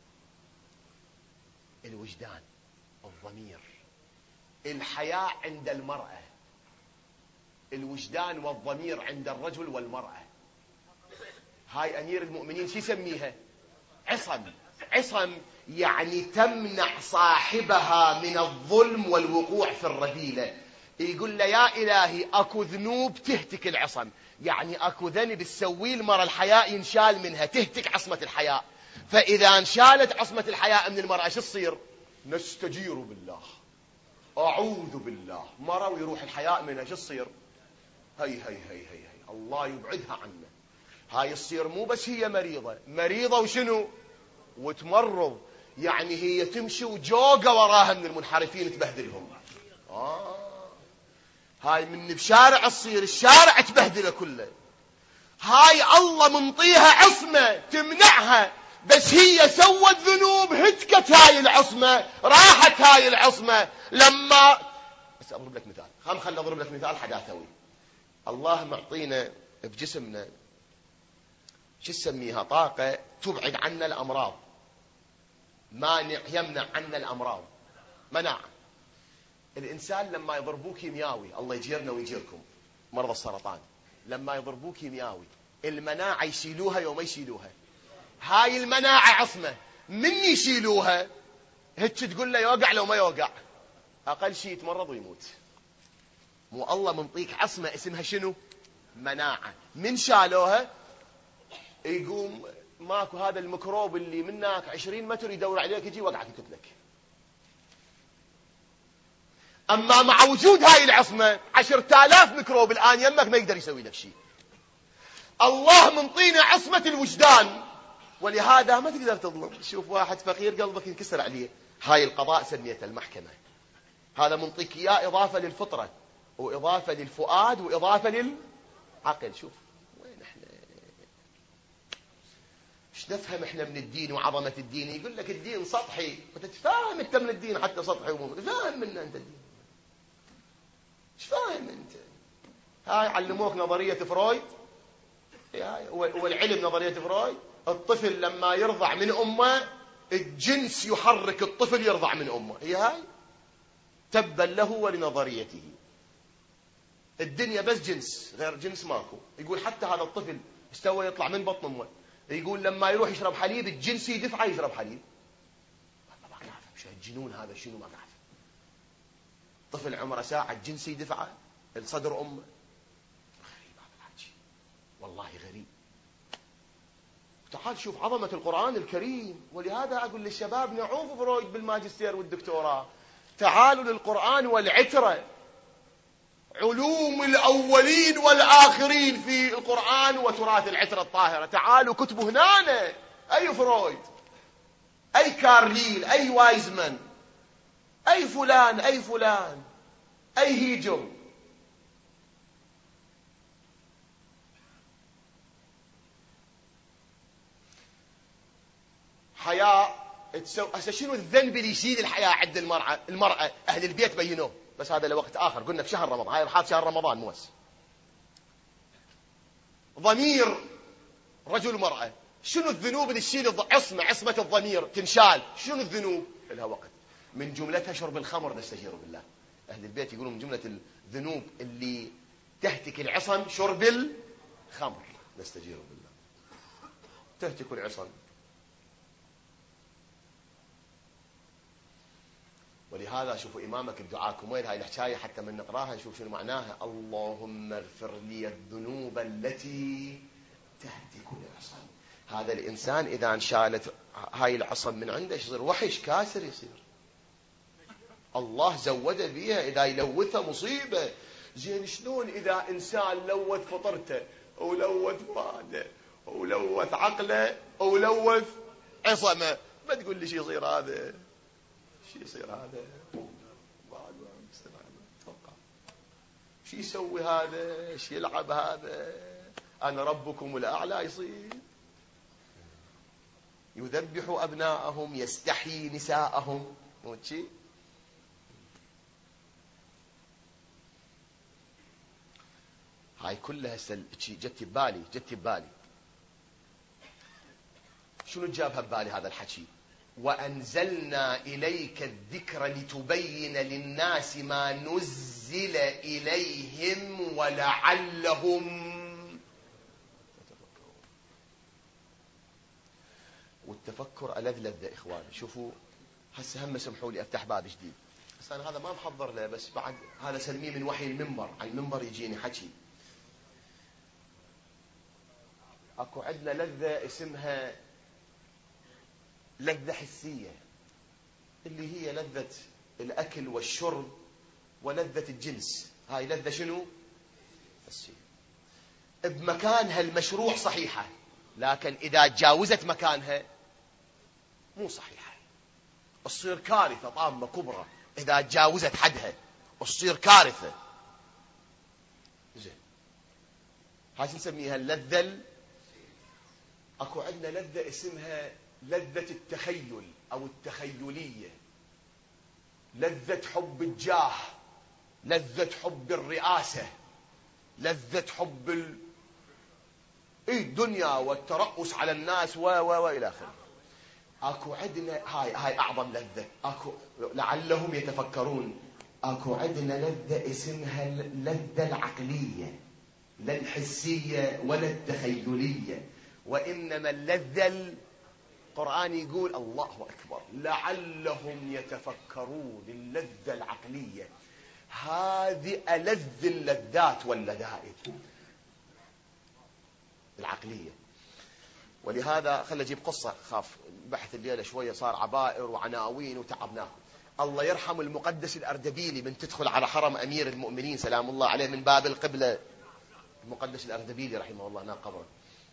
الوجدان، الضمير، الحياء عند المرأة، الوجدان والضمير عند الرجل والمرأة. هاي أمير المؤمنين شو يسميها؟ عصم. عصم يعني تمنع صاحبها من الظلم والوقوع في الرذيلة. يقول له: يا إلهي أكو ذنوب تهتك العصم، يعني أكو ذنب تسوي المرأة الحياء ينشال منها، تهتك عصمة الحياء. فإذا انشالت عصمة الحياء من المرأة شو تصير؟ نستجير بالله، أعوذ بالله، مرة ويروح الحياء منها شو تصير؟ هي الله يبعدها عنا. هاي الصير مو بس هي مريضة وشنو؟ وتمرض، يعني هي تمشي وجوقة وراها من المنحرفين تبهدلهم. هاي من بشارع الصير الشارع تبهدله كله. هاي الله منطيها عصمة تمنعها، بس هي سوت ذنوب هتكت هاي العصمة، راحت هاي العصمة. لما بس أضرب لك مثال، خلنا أضرب لك مثال حداثوي. الله معطينا بجسمنا شو تسميها، طاقة تبعد عنا الأمراض، مانع يمنع عنا الأمراض، مناعة. الإنسان لما يضربوه كيمياوي، الله يجيرنا ويجيركم مرضى السرطان، لما يضربوه كيمياوي المناعة يشيلوها يوم يشيلوها، هاي المناعة عصمة، من يشيلوها هيك تقول له يوقع لو ما يوقع، أقل شيء يتمرض ويموت. مو الله منطيك عصمة اسمها شنو؟ مناعة. من شالوها يقوم ماكو هذا الميكروب اللي منك 20 متر يدور عليك يجي وقعك يقتلك. أما مع وجود هاي العصمة 10,000 ميكروب الآن يمك ما يقدر يسوي لك شيء. الله منطينا عصمة الوجدان، ولهذا ما تقدر تظلم. شوف واحد فقير قلبك ينكسر عليه، هاي القضاء سميته المحكمة. هذا منطيك إياه إضافة للفطرة وإضافة للفؤاد وإضافة للعقل. شوف وين احنا ايش نفهم احنا من الدين وعظمة الدين. يقول لك الدين سطحي، وتتفاهم انت من الدين حتى سطحي ومو فاهم منه انت الدين. ايش فاهم انت؟ هاي علموك نظرية فرويد، والعلم نظرية فرويد، الطفل لما يرضع من أمه الجنس يحرك الطفل يرضع من أمه، هي هاي تبا له ولنظريته. الدنيا بس جنس، غير جنس ماكو. يقول حتى هذا الطفل استوى يطلع من بطن أمه، يقول لما يروح يشرب حليب الجنس يدفعه يشرب حليب. ما أعرف شو الجنون هذا، شنو ما أعرف. طفل عمره ساعة الجنس يدفعه الصدر أمه. غريب هذا الحكي، والله غريب. تعال شوف عظمة القرآن الكريم. ولهذا أقول للشباب نعوف فرويد بالماجستير والدكتوراه، تعالوا للقرآن والعترة، علوم الأولين والآخرين في القرآن وتراث العترة الطاهرة. تعالوا كتبوا هنا، أي فرويد، أي كارليل، أي وايزمان، أي فلان، أي فلان، أي هيجو. حياء هسه شنو الذنب اللي يشيل الحياة عند المرأة؟ أهل البيت بينوه، بس هذا لوقت آخر. قلنا في شهر رمضان، هاي رحاب شهر رمضان مو هسه. ضمير رجل ومرأة، شنو الذنوب اللي تشيل عصمة الضمير تنشال؟ شنو الذنوب؟ لها وقت. من جملتها شرب الخمر، نستجير بالله. أهل البيت يقولون من جملة الذنوب اللي تهتك العصم شرب الخمر، نستجير بالله. تهتك العصم. ولهذا شوفوا إمامك الدعاء كميل، هاي الحكاية حتى من نقراها نشوف شنو معناها. اللهم اغفر لي الذنوب التي تهتك العصم. هذا الإنسان إذا انشالت هاي العصم من عنده يصير وحش كاسر، يصير الله زوده بيها. إذا يلوثها مصيبة. زين شلون إذا إنسان لوث فطرته ولوث فؤاده ولوث عقله ولوث عصمه؟ ما تقول لي شي يصير هذا، شي يصير هذا؟ شي يسوي هذا؟ شي يلعب هذا؟ أنا ربكم الأعلى يصير. يذبح أبناءهم يستحيي نساءهم، مو شي؟ هاي كلها جت ببالي. شنو جابها ببالي هذا الحكي؟ وأنزلنا إليك الذكر لتبين للناس ما نزل إليهم ولعلهم يتفكرون. والتفكر ألذ لذة إخواني. شوفوا هسه هم سمحوا لي أفتح باب جديد، بس أنا هذا ما محضر له، بس بعد هذا سلميه من وحي المنبر. على المنبر يجيني حكي. أكو عندنا لذة اسمها لذة حسية، اللي هي لذة الأكل والشرب ولذة الجنس. هاي لذة شنو؟ حسية. بمكانها المشروع صحيحة، لكن إذا تجاوزت مكانها مو صحيحة، تصير كارثة طامة كبرى. إذا تجاوزت حدها تصير كارثة. زين هاي نسميها اللذة. اكو عندنا لذة اسمها لذة التخيل او التخيلية، لذة حب الجاه، لذة حب الرئاسة، لذة حب الدنيا والترأس على الناس والى اخره. اكو عندنا هاي اعظم لذة. اكو لعلهم يتفكرون. اكو عندنا لذة اسمها اللذة العقلية، لا الحسية ولا التخيلية، وانما اللذة. القرآن يقول الله اكبر لعلهم يتفكرون، اللذة العقلية. هذه ألذ اللذات واللذائذ العقلية. ولهذا خلي أجيب قصة، خاف البحث الليلة شوية صار عبائر وعناوين وتعبناكم. الله يرحم المقدس الأردبيلي من تدخل على حرم أمير المؤمنين سلام الله عليه من باب القبلة. المقدس الأردبيلي رحمه الله هناك قبره.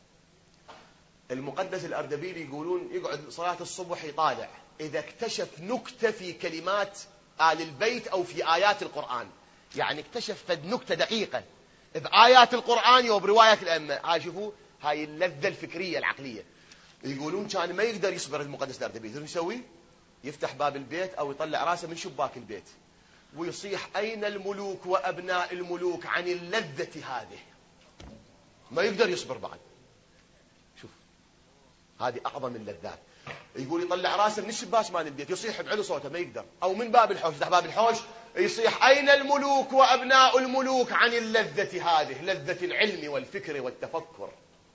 المقدس الأردبيلي يقولون يقعد صلاة الصبح يطالع، إذا اكتشف نكتة في كلمات آل البيت أو في آيات القرآن، يعني اكتشف فد نكتة دقيقة بآيات القرآن أو بروايات الأئمة، هاي شوفوا هاي اللذة الفكرية العقلية. يقولون كان ما يقدر يصبر المقدس الأردبيلي، شو يسوي؟ يفتح باب البيت أو يطلع راسه من شباك البيت ويصيح أين الملوك وأبناء الملوك عن اللذة هذه. ما يقدر يصبر بعد. شوف هذه أعظم اللذات. يقول يطلع راسه من الشباك مال البيت يصيح بعلو صوته ما يقدر، أو من باب الحوش يفتح باب الحوش يصيح أين الملوك وأبناء الملوك عن اللذة هذه، لذة العلم والفكر والتفكر.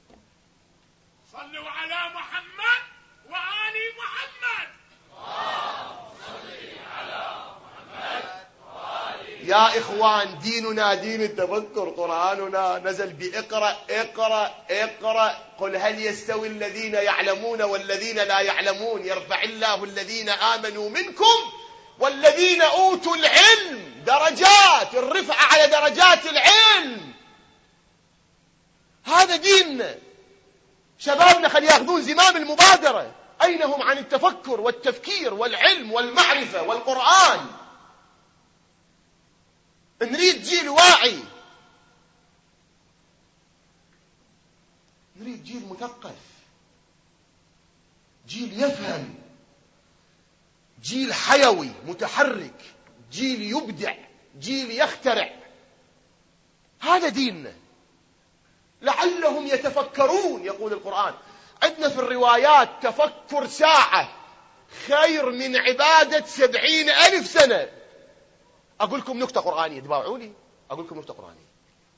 صلوا على محمد وآل محمد. صلي على محمد وآل. يا إخوان ديننا دين التفكر، قرآننا نزل بإقرأ اقرأ اقرأ قل هل يستوي الذين يعلمون والذين لا يعلمون يرفع الله الذين آمنوا منكم والذين أوتوا العلم درجات، الرفعة على درجات العلم. هذا ديننا. شبابنا خلي ياخذون زمام المبادرة. أين هم عن التفكر والتفكير والعلم والمعرفة والقرآن؟ نريد جيل واعي، نريد جيل مثقف، جيل يفهم، جيل حيوي متحرك، جيل يبدع، جيل يخترع. هذا ديننا. لعلهم يتفكرون يقول القرآن. عندنا في الروايات تفكر ساعة خير من عبادة 70,000 سنة. أقول لكم نكتة قرآنية، تباوعوني أقول لكم نكتة قرآنية.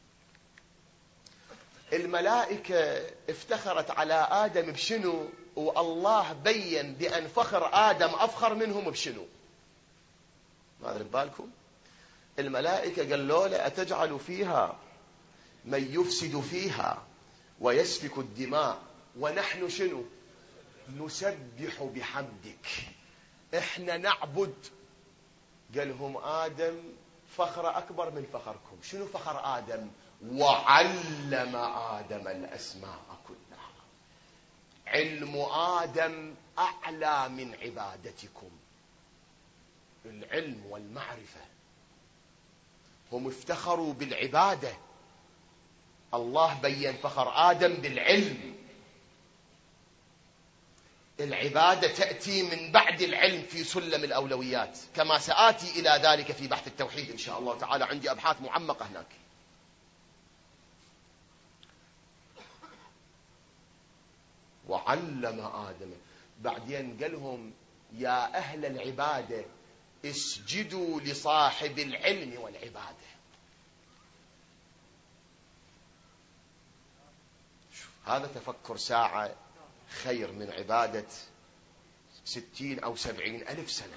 الملائكة افتخرت على آدم بشنو؟ والله بين بأن فخر آدم أفخر منهم بشنو؟ ما أدري بالكم. الملائكة قالوا له أتجعل فيها من يفسد فيها ويسفك الدماء ونحن شنو؟ نسبح بحمدك. احنا نعبد. قالهم آدم فخر أكبر من فخركم. شنو فخر آدم؟ وعلم آدم الأسماء كلها. علم آدم أعلى من عبادتكم. العلم والمعرفة. هم افتخروا بالعبادة، الله بين فخر آدم بالعلم. العبادة تأتي من بعد العلم في سلم الأولويات، كما سآتي إلى ذلك في بحث التوحيد إن شاء الله تعالى. عندي أبحاث معمقة هناك. وعلم آدم. بعدين قالهم يا أهل العبادة اسجدوا لصاحب العلم والعبادة. هذا تفكر ساعة خير من عبادة 60 أو 70,000 سنة.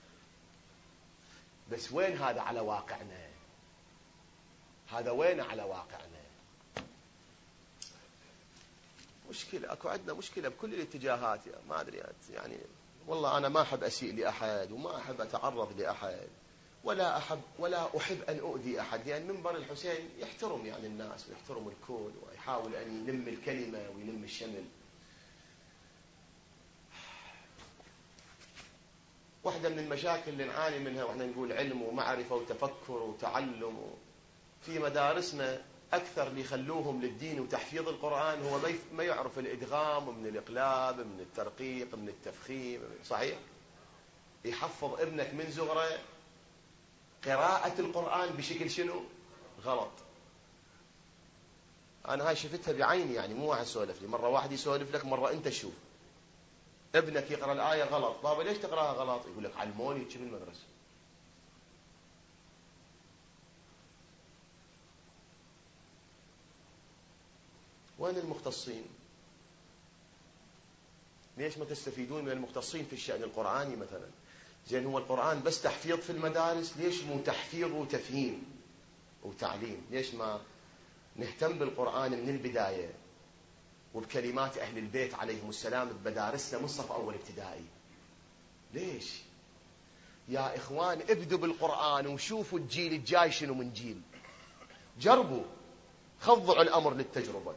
بس وين هذا على واقعنا؟ هذا وين على واقعنا؟ مشكلة. أكو عندنا مشكلة بكل الاتجاهات. ما أدري يعني والله أنا ما أحب أسيء لأحد وما أحب أتعرض لأحد ولا أحب أن أؤذي أحد. يعني منبر الحسين يحترم يعني الناس ويحترم الكل ويحاول أن يلم الكلمة ويلم الشمل. واحدة من المشاكل اللي نعاني منها وإحنا نقول علم ومعرفة وتفكر وتعلم في مدارسنا أكثر اللي يخلوهم للدين وتحفيظ القرآن هو ما يعرف الإدغام من الإقلاب من الترقيق من التفخيم. صحيح؟ يحفظ ابنك من صغره قراءة القرآن بشكل شنو؟ غلط. أنا هاي شفتها بعيني، يعني مو واحد سولف لي، مرة واحد يسولف لك، مرة أنت تشوف ابنك يقرأ الآية غلط. بابا ليش تقرأها غلط؟ يقول لك علموني في المدرسة. وين المختصين؟ ليش ما تستفيدون من المختصين في الشأن القرآني مثلا؟ زين هو القرآن بس تحفيظ في المدارس، ليش مو تحفيظ وتفهيم وتعليم؟ ليش ما نهتم بالقرآن من البداية وبكلمات أهل البيت عليهم السلام بمدارسنا من صف أول ابتدائي؟ ليش؟ يا إخوان ابدوا بالقرآن وشوفوا الجيل الجاي شنو من جيل. جربوا، خضعوا الأمر للتجربة.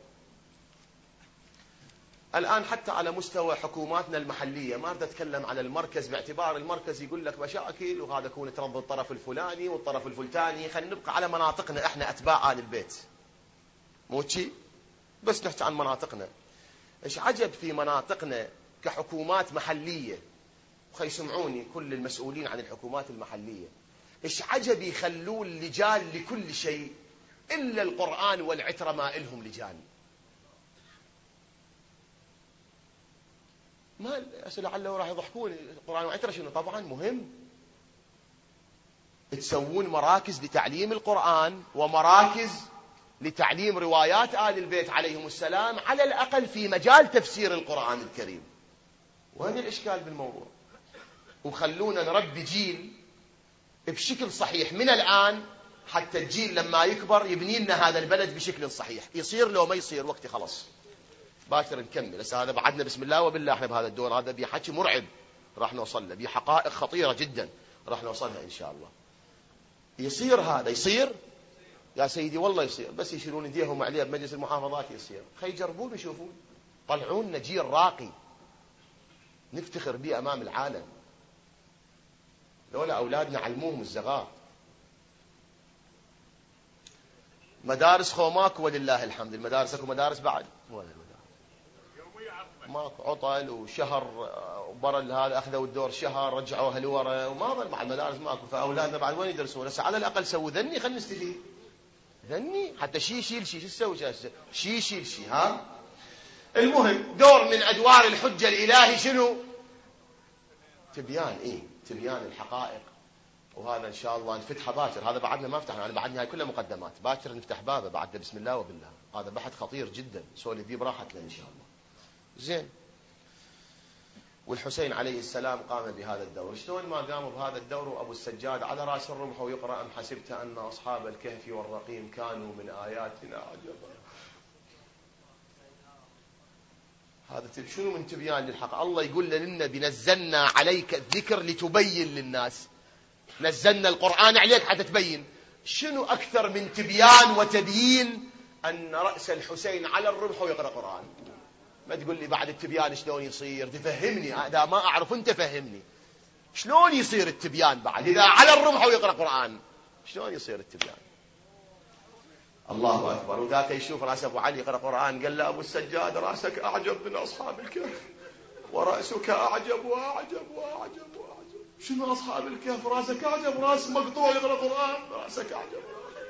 الآن حتى على مستوى حكوماتنا المحلية، ما أريد أتكلم على المركز باعتبار المركز يقول لك مشاكل وهذا يكون ترضي الطرف الفلاني والطرف الفلاني. خلينا نبقى على مناطقنا احنا أتباع آل البيت، مو شيء بس نحكي عن مناطقنا. إيش عجب في مناطقنا كحكومات محلية، وخي يسمعوني كل المسؤولين عن الحكومات المحلية، إيش عجب يخلون لجان لكل شيء إلا القرآن والعترة ما إلهم لجان. ما لعله راح يضحكون، القرآن والعترة شنو؟ طبعا مهم. تسوون مراكز لتعليم القرآن ومراكز لتعليم روايات آل البيت عليهم السلام، على الأقل في مجال تفسير القرآن الكريم. وهذا الإشكال بالموضوع. وخلونا نربي جيل بشكل صحيح من الآن، حتى الجيل لما يكبر يبني لنا هذا البلد بشكل صحيح. يصير لو ما يصير وقتي خلص باكر نكمل. هسه هذا بعدنا بسم الله وبالله احنا بهذا الدور هذا بحكي مرعب راح نوصل له، بحقائق خطيرة جدا راح نوصلها إن شاء الله. يصير هذا، يصير يا سيدي والله يصير، بس يشيلون ايديهم عليه بمجلس المحافظات يصير. خي يجربون يشوفون، طلعون جيل راقي نفتخر به أمام العالم. لولا أولادنا علموهم الزغار. مدارس خوماك ولله الحمد، المدارس اكو مدارس بعد ولا ماكو عطل وشهر وبرل هذا اخذوا الدور شهر رجعوها لورا وما ظل مع المدارس ماكو. فاولادنا بعد وين يدرسون؟ هسه على الاقل سووا ذني خلينا نستفيد. ذني حتى شيء يشيل شيء، شو تسوي؟ شيء يشيل شيء. ها المهم دور من ادوار الحجه الالهي شنو؟ تبيان تبيان الحقائق. وهذا ان شاء الله نفتحه باكر. هذا بعدنا ما فتحنا، انا بعدني هاي كلها مقدمات. باكر نفتح بابه بعد بسم الله وبالله. هذا بحث خطير جدا، سولف فيه براحتنا ان شاء الله. زين. والحسين عليه السلام قام بهذا الدور. شلون ما قاموا بهذا الدور وابو السجاد على راس الرمح ويقرا ام حسبت ان اصحاب الكهف والرقيم كانوا من اياتنا عجبا. هذا شنو من تبيان للحق؟ الله يقول للنبي نزلنا عليك الذكر لتبين للناس، نزلنا القرآن عليك حتى تبين. شنو أكثر من تبيان وتبيين أن رأس الحسين على الرمح ويقرأ قرآن؟ ما تقول لي بعد التبيان شلون يصير، تفهمني. إذا ما أعرف أنت فهمني شلون يصير التبيان بعد إذا على الرمح ويقرأ قرآن؟ شلون يصير التبيان؟ الله أكبر. وذاك يشوف رأس أبو علي يقرأ قرآن قال له أبو السجاد رأسك أعجب من أصحاب الكهف ورأسك أعجب وأعجب وأعجب وأعجب. شنو أصحاب الكهف رأسك أعجب؟ رأس مقطوع يقرأ قرآن رأسك أعجب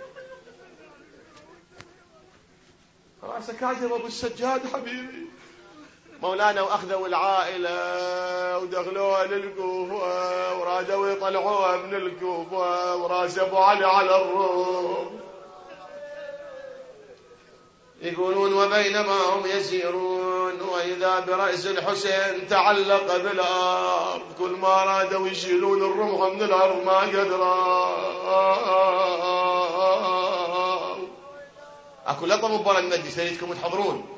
رأسك أعجب أبو السجاد حبيبي. مولانا وأخذوا العائلة ودخلوها للكوفة ورادوا يطلعوها من الكوفة وراس أبو علي على الروم. يقولون وبينما هم يسيرون وإذا برأس الحسين تعلق بالأرض. كل ما رادوا يشيلون الرمح من الأرض ما قدروا. أكو لطم برا المجلس ليتكم تحضرون.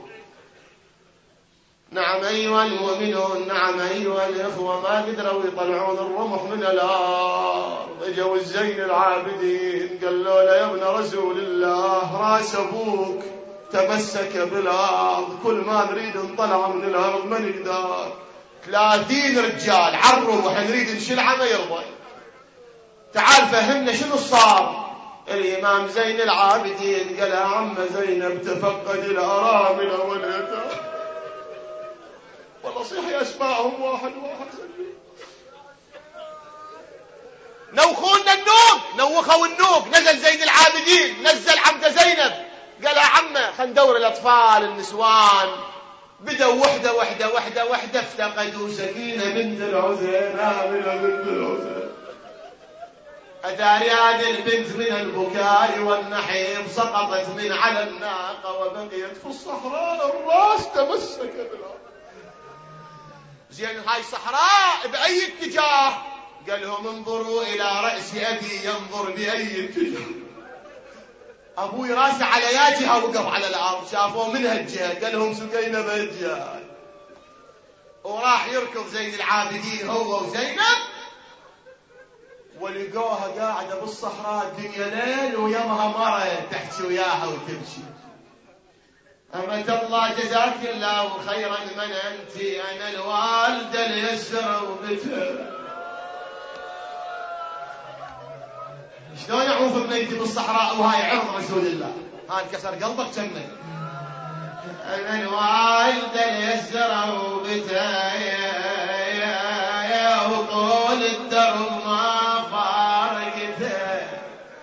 نعم أيها المؤمنون، نعم أيها الإخوة، ما قدروا يطلعون الرمح من الأرض. اجوا الزين العابدين قالوا له يا ابن رسول الله راس أبوك تمسك بالأرض، كل ما نريد نطلع من الأرض ما نقدر. 30 رجال عالروح نريد نشلعه ما يرضى. تعال فهمنا شنو صار. الإمام زين العابدين قال: عم زينب تفقد الأرامل واليتامى. والله صيح يسمعهم واحد واحد. نوخونا النوق، نوخوا النوق. نزل زين العابدين، نزل عمده زينب، قال: يا عمه خلينا ندور الأطفال النسوان. بدأوا وحدة وحدة وحدة وحدة، افتقدوا سكينة بنت الحسين، آمنة بنت الحسين. أداري هذه البنت من البكاء والنحيب سقطت من على الناقة وبقيت في الصحراء، الراس تمسك بالأرض. زين هاي صحراء بأي اتجاه؟ قال لهم: انظروا إلى رأس أبي ينظر بأي اتجاه. أبوي راسه على يا جهة، وقف على الأرض، شافوه من هالجهة، قال لهم: سكينة بهالجهة. وراح يركض زين العابدين هو وزينب، ولقوها قاعدة بالصحراء الدنيا ليل، ويمها مرة تحكي وياها وتمشي. أمة الله جزاك الله خيرا، من أنت؟ أنا الوالدة اليسرى وبتها. شلون أعوف بنيتي بالصحراء وهاي عرض رسول الله؟ هاي انكسر قلبك كمل. أنا الوالدة اليسرى وبتها، وطول الدرب ما فارقتها،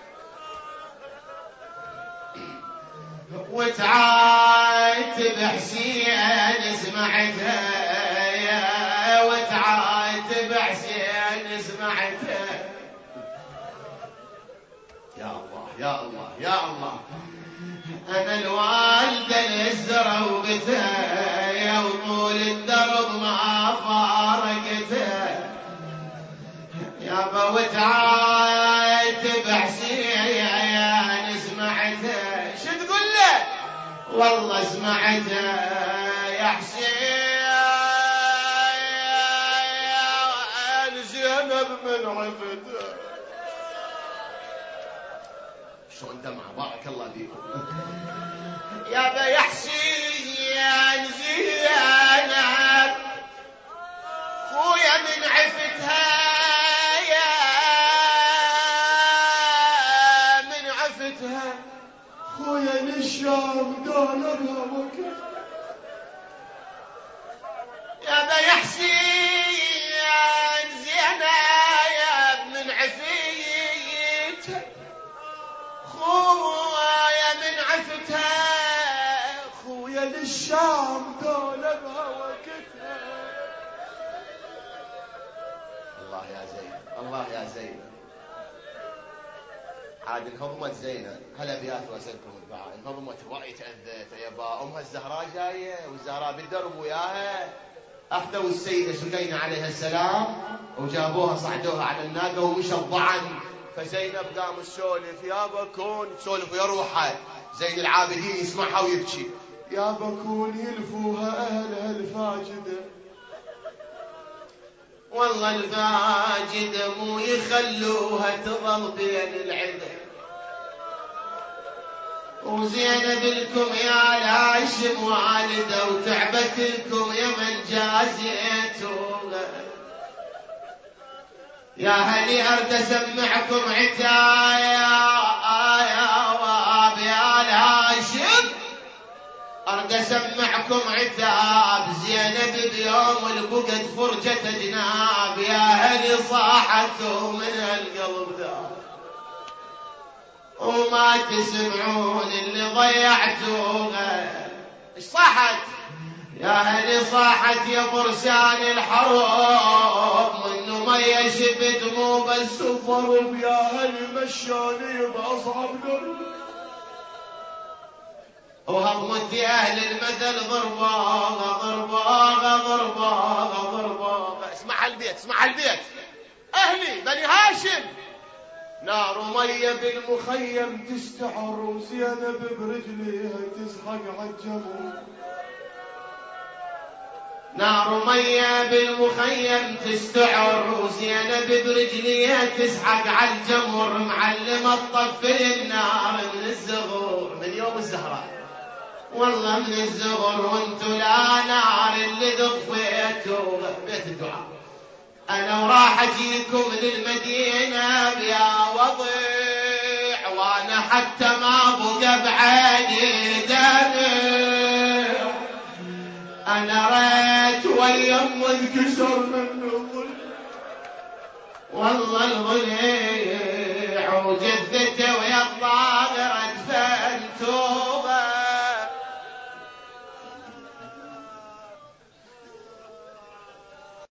وتعاتب حسين سمعتها، وتعاتب حسين سمعتها. يا الله يا الله يا الله. أنا الوالدة اليسرى وبتها، وطول الدرب ما فارقتها، يابا وتعاتب حسين سمعتها. شو تقول له؟ والله سمعتها يا حسين، زينب من عفتها. شلون دمع، بارك الله فيكم. يابا يا حسين، زينب خويا من عفتها، يا من عفتها، خويا للشام دولرها وكل. يابا يا حسين، زينب من عفتها، خويا من عفتها، خويا للشام دولرها وكتها. الله يا زينب، الله يا زينب. عاد انهضمت زينب، هالابيات واسالكم الدعاء، انهضمت الراي تاذت. يابا امها الزهراء جايه، والزهراء بالدرب وياها. اخذوا السيده سكينه عليها السلام وجابوها صعدوها على الناقه ومشى الضعن. فزينب قام تسولف، يابا كون تسولف ويا روحها. زين العابدين يسمعها ويبكي، يابا كون يلفوها اهلها الفاجده، والله الفاجده مو يخلوها تظل بين العده. وزينب لكم يا الهاشم والده، وتعبت لكم يا من جازيتوها. يا هلي أرد أسمعكم عتايا واب يا الهاشم، أرد أسمعكم عتاب زينب بيوم البقد فرجة جناب. يا هلي صاحته من القلب ذا، وما تسمعون اللي ضيعتوها. ايش صاحت؟ يا هلي صاحت يا فرسان الحرب، منه مية شفت مو بس فرب. يا هلي مشاني بأصعب درب، وهضمت يا أهل المثل ضرباغة ضرباغة ضرباغة ضرباغة. اسمع البيت، اسمع البيت. أهلي بني هاشم، نار مية بالمخيم تستعر، وزينب برجليها تزحق عالجمر. نار مية بالمخيم تستعر، وزينب برجليها تزحق عالجمر. معلمة تطفي النار من الزغور، من يوم الزهراء والله من الزغر. وانتو لا نار اللي ضفيتوا بيت الدعاء. انا وراح اجيكم للمدينة يا وضيع وانا حتى ما بقى بعيني دمع، انا ريت ويم انكسر منه والله الضليع وجثته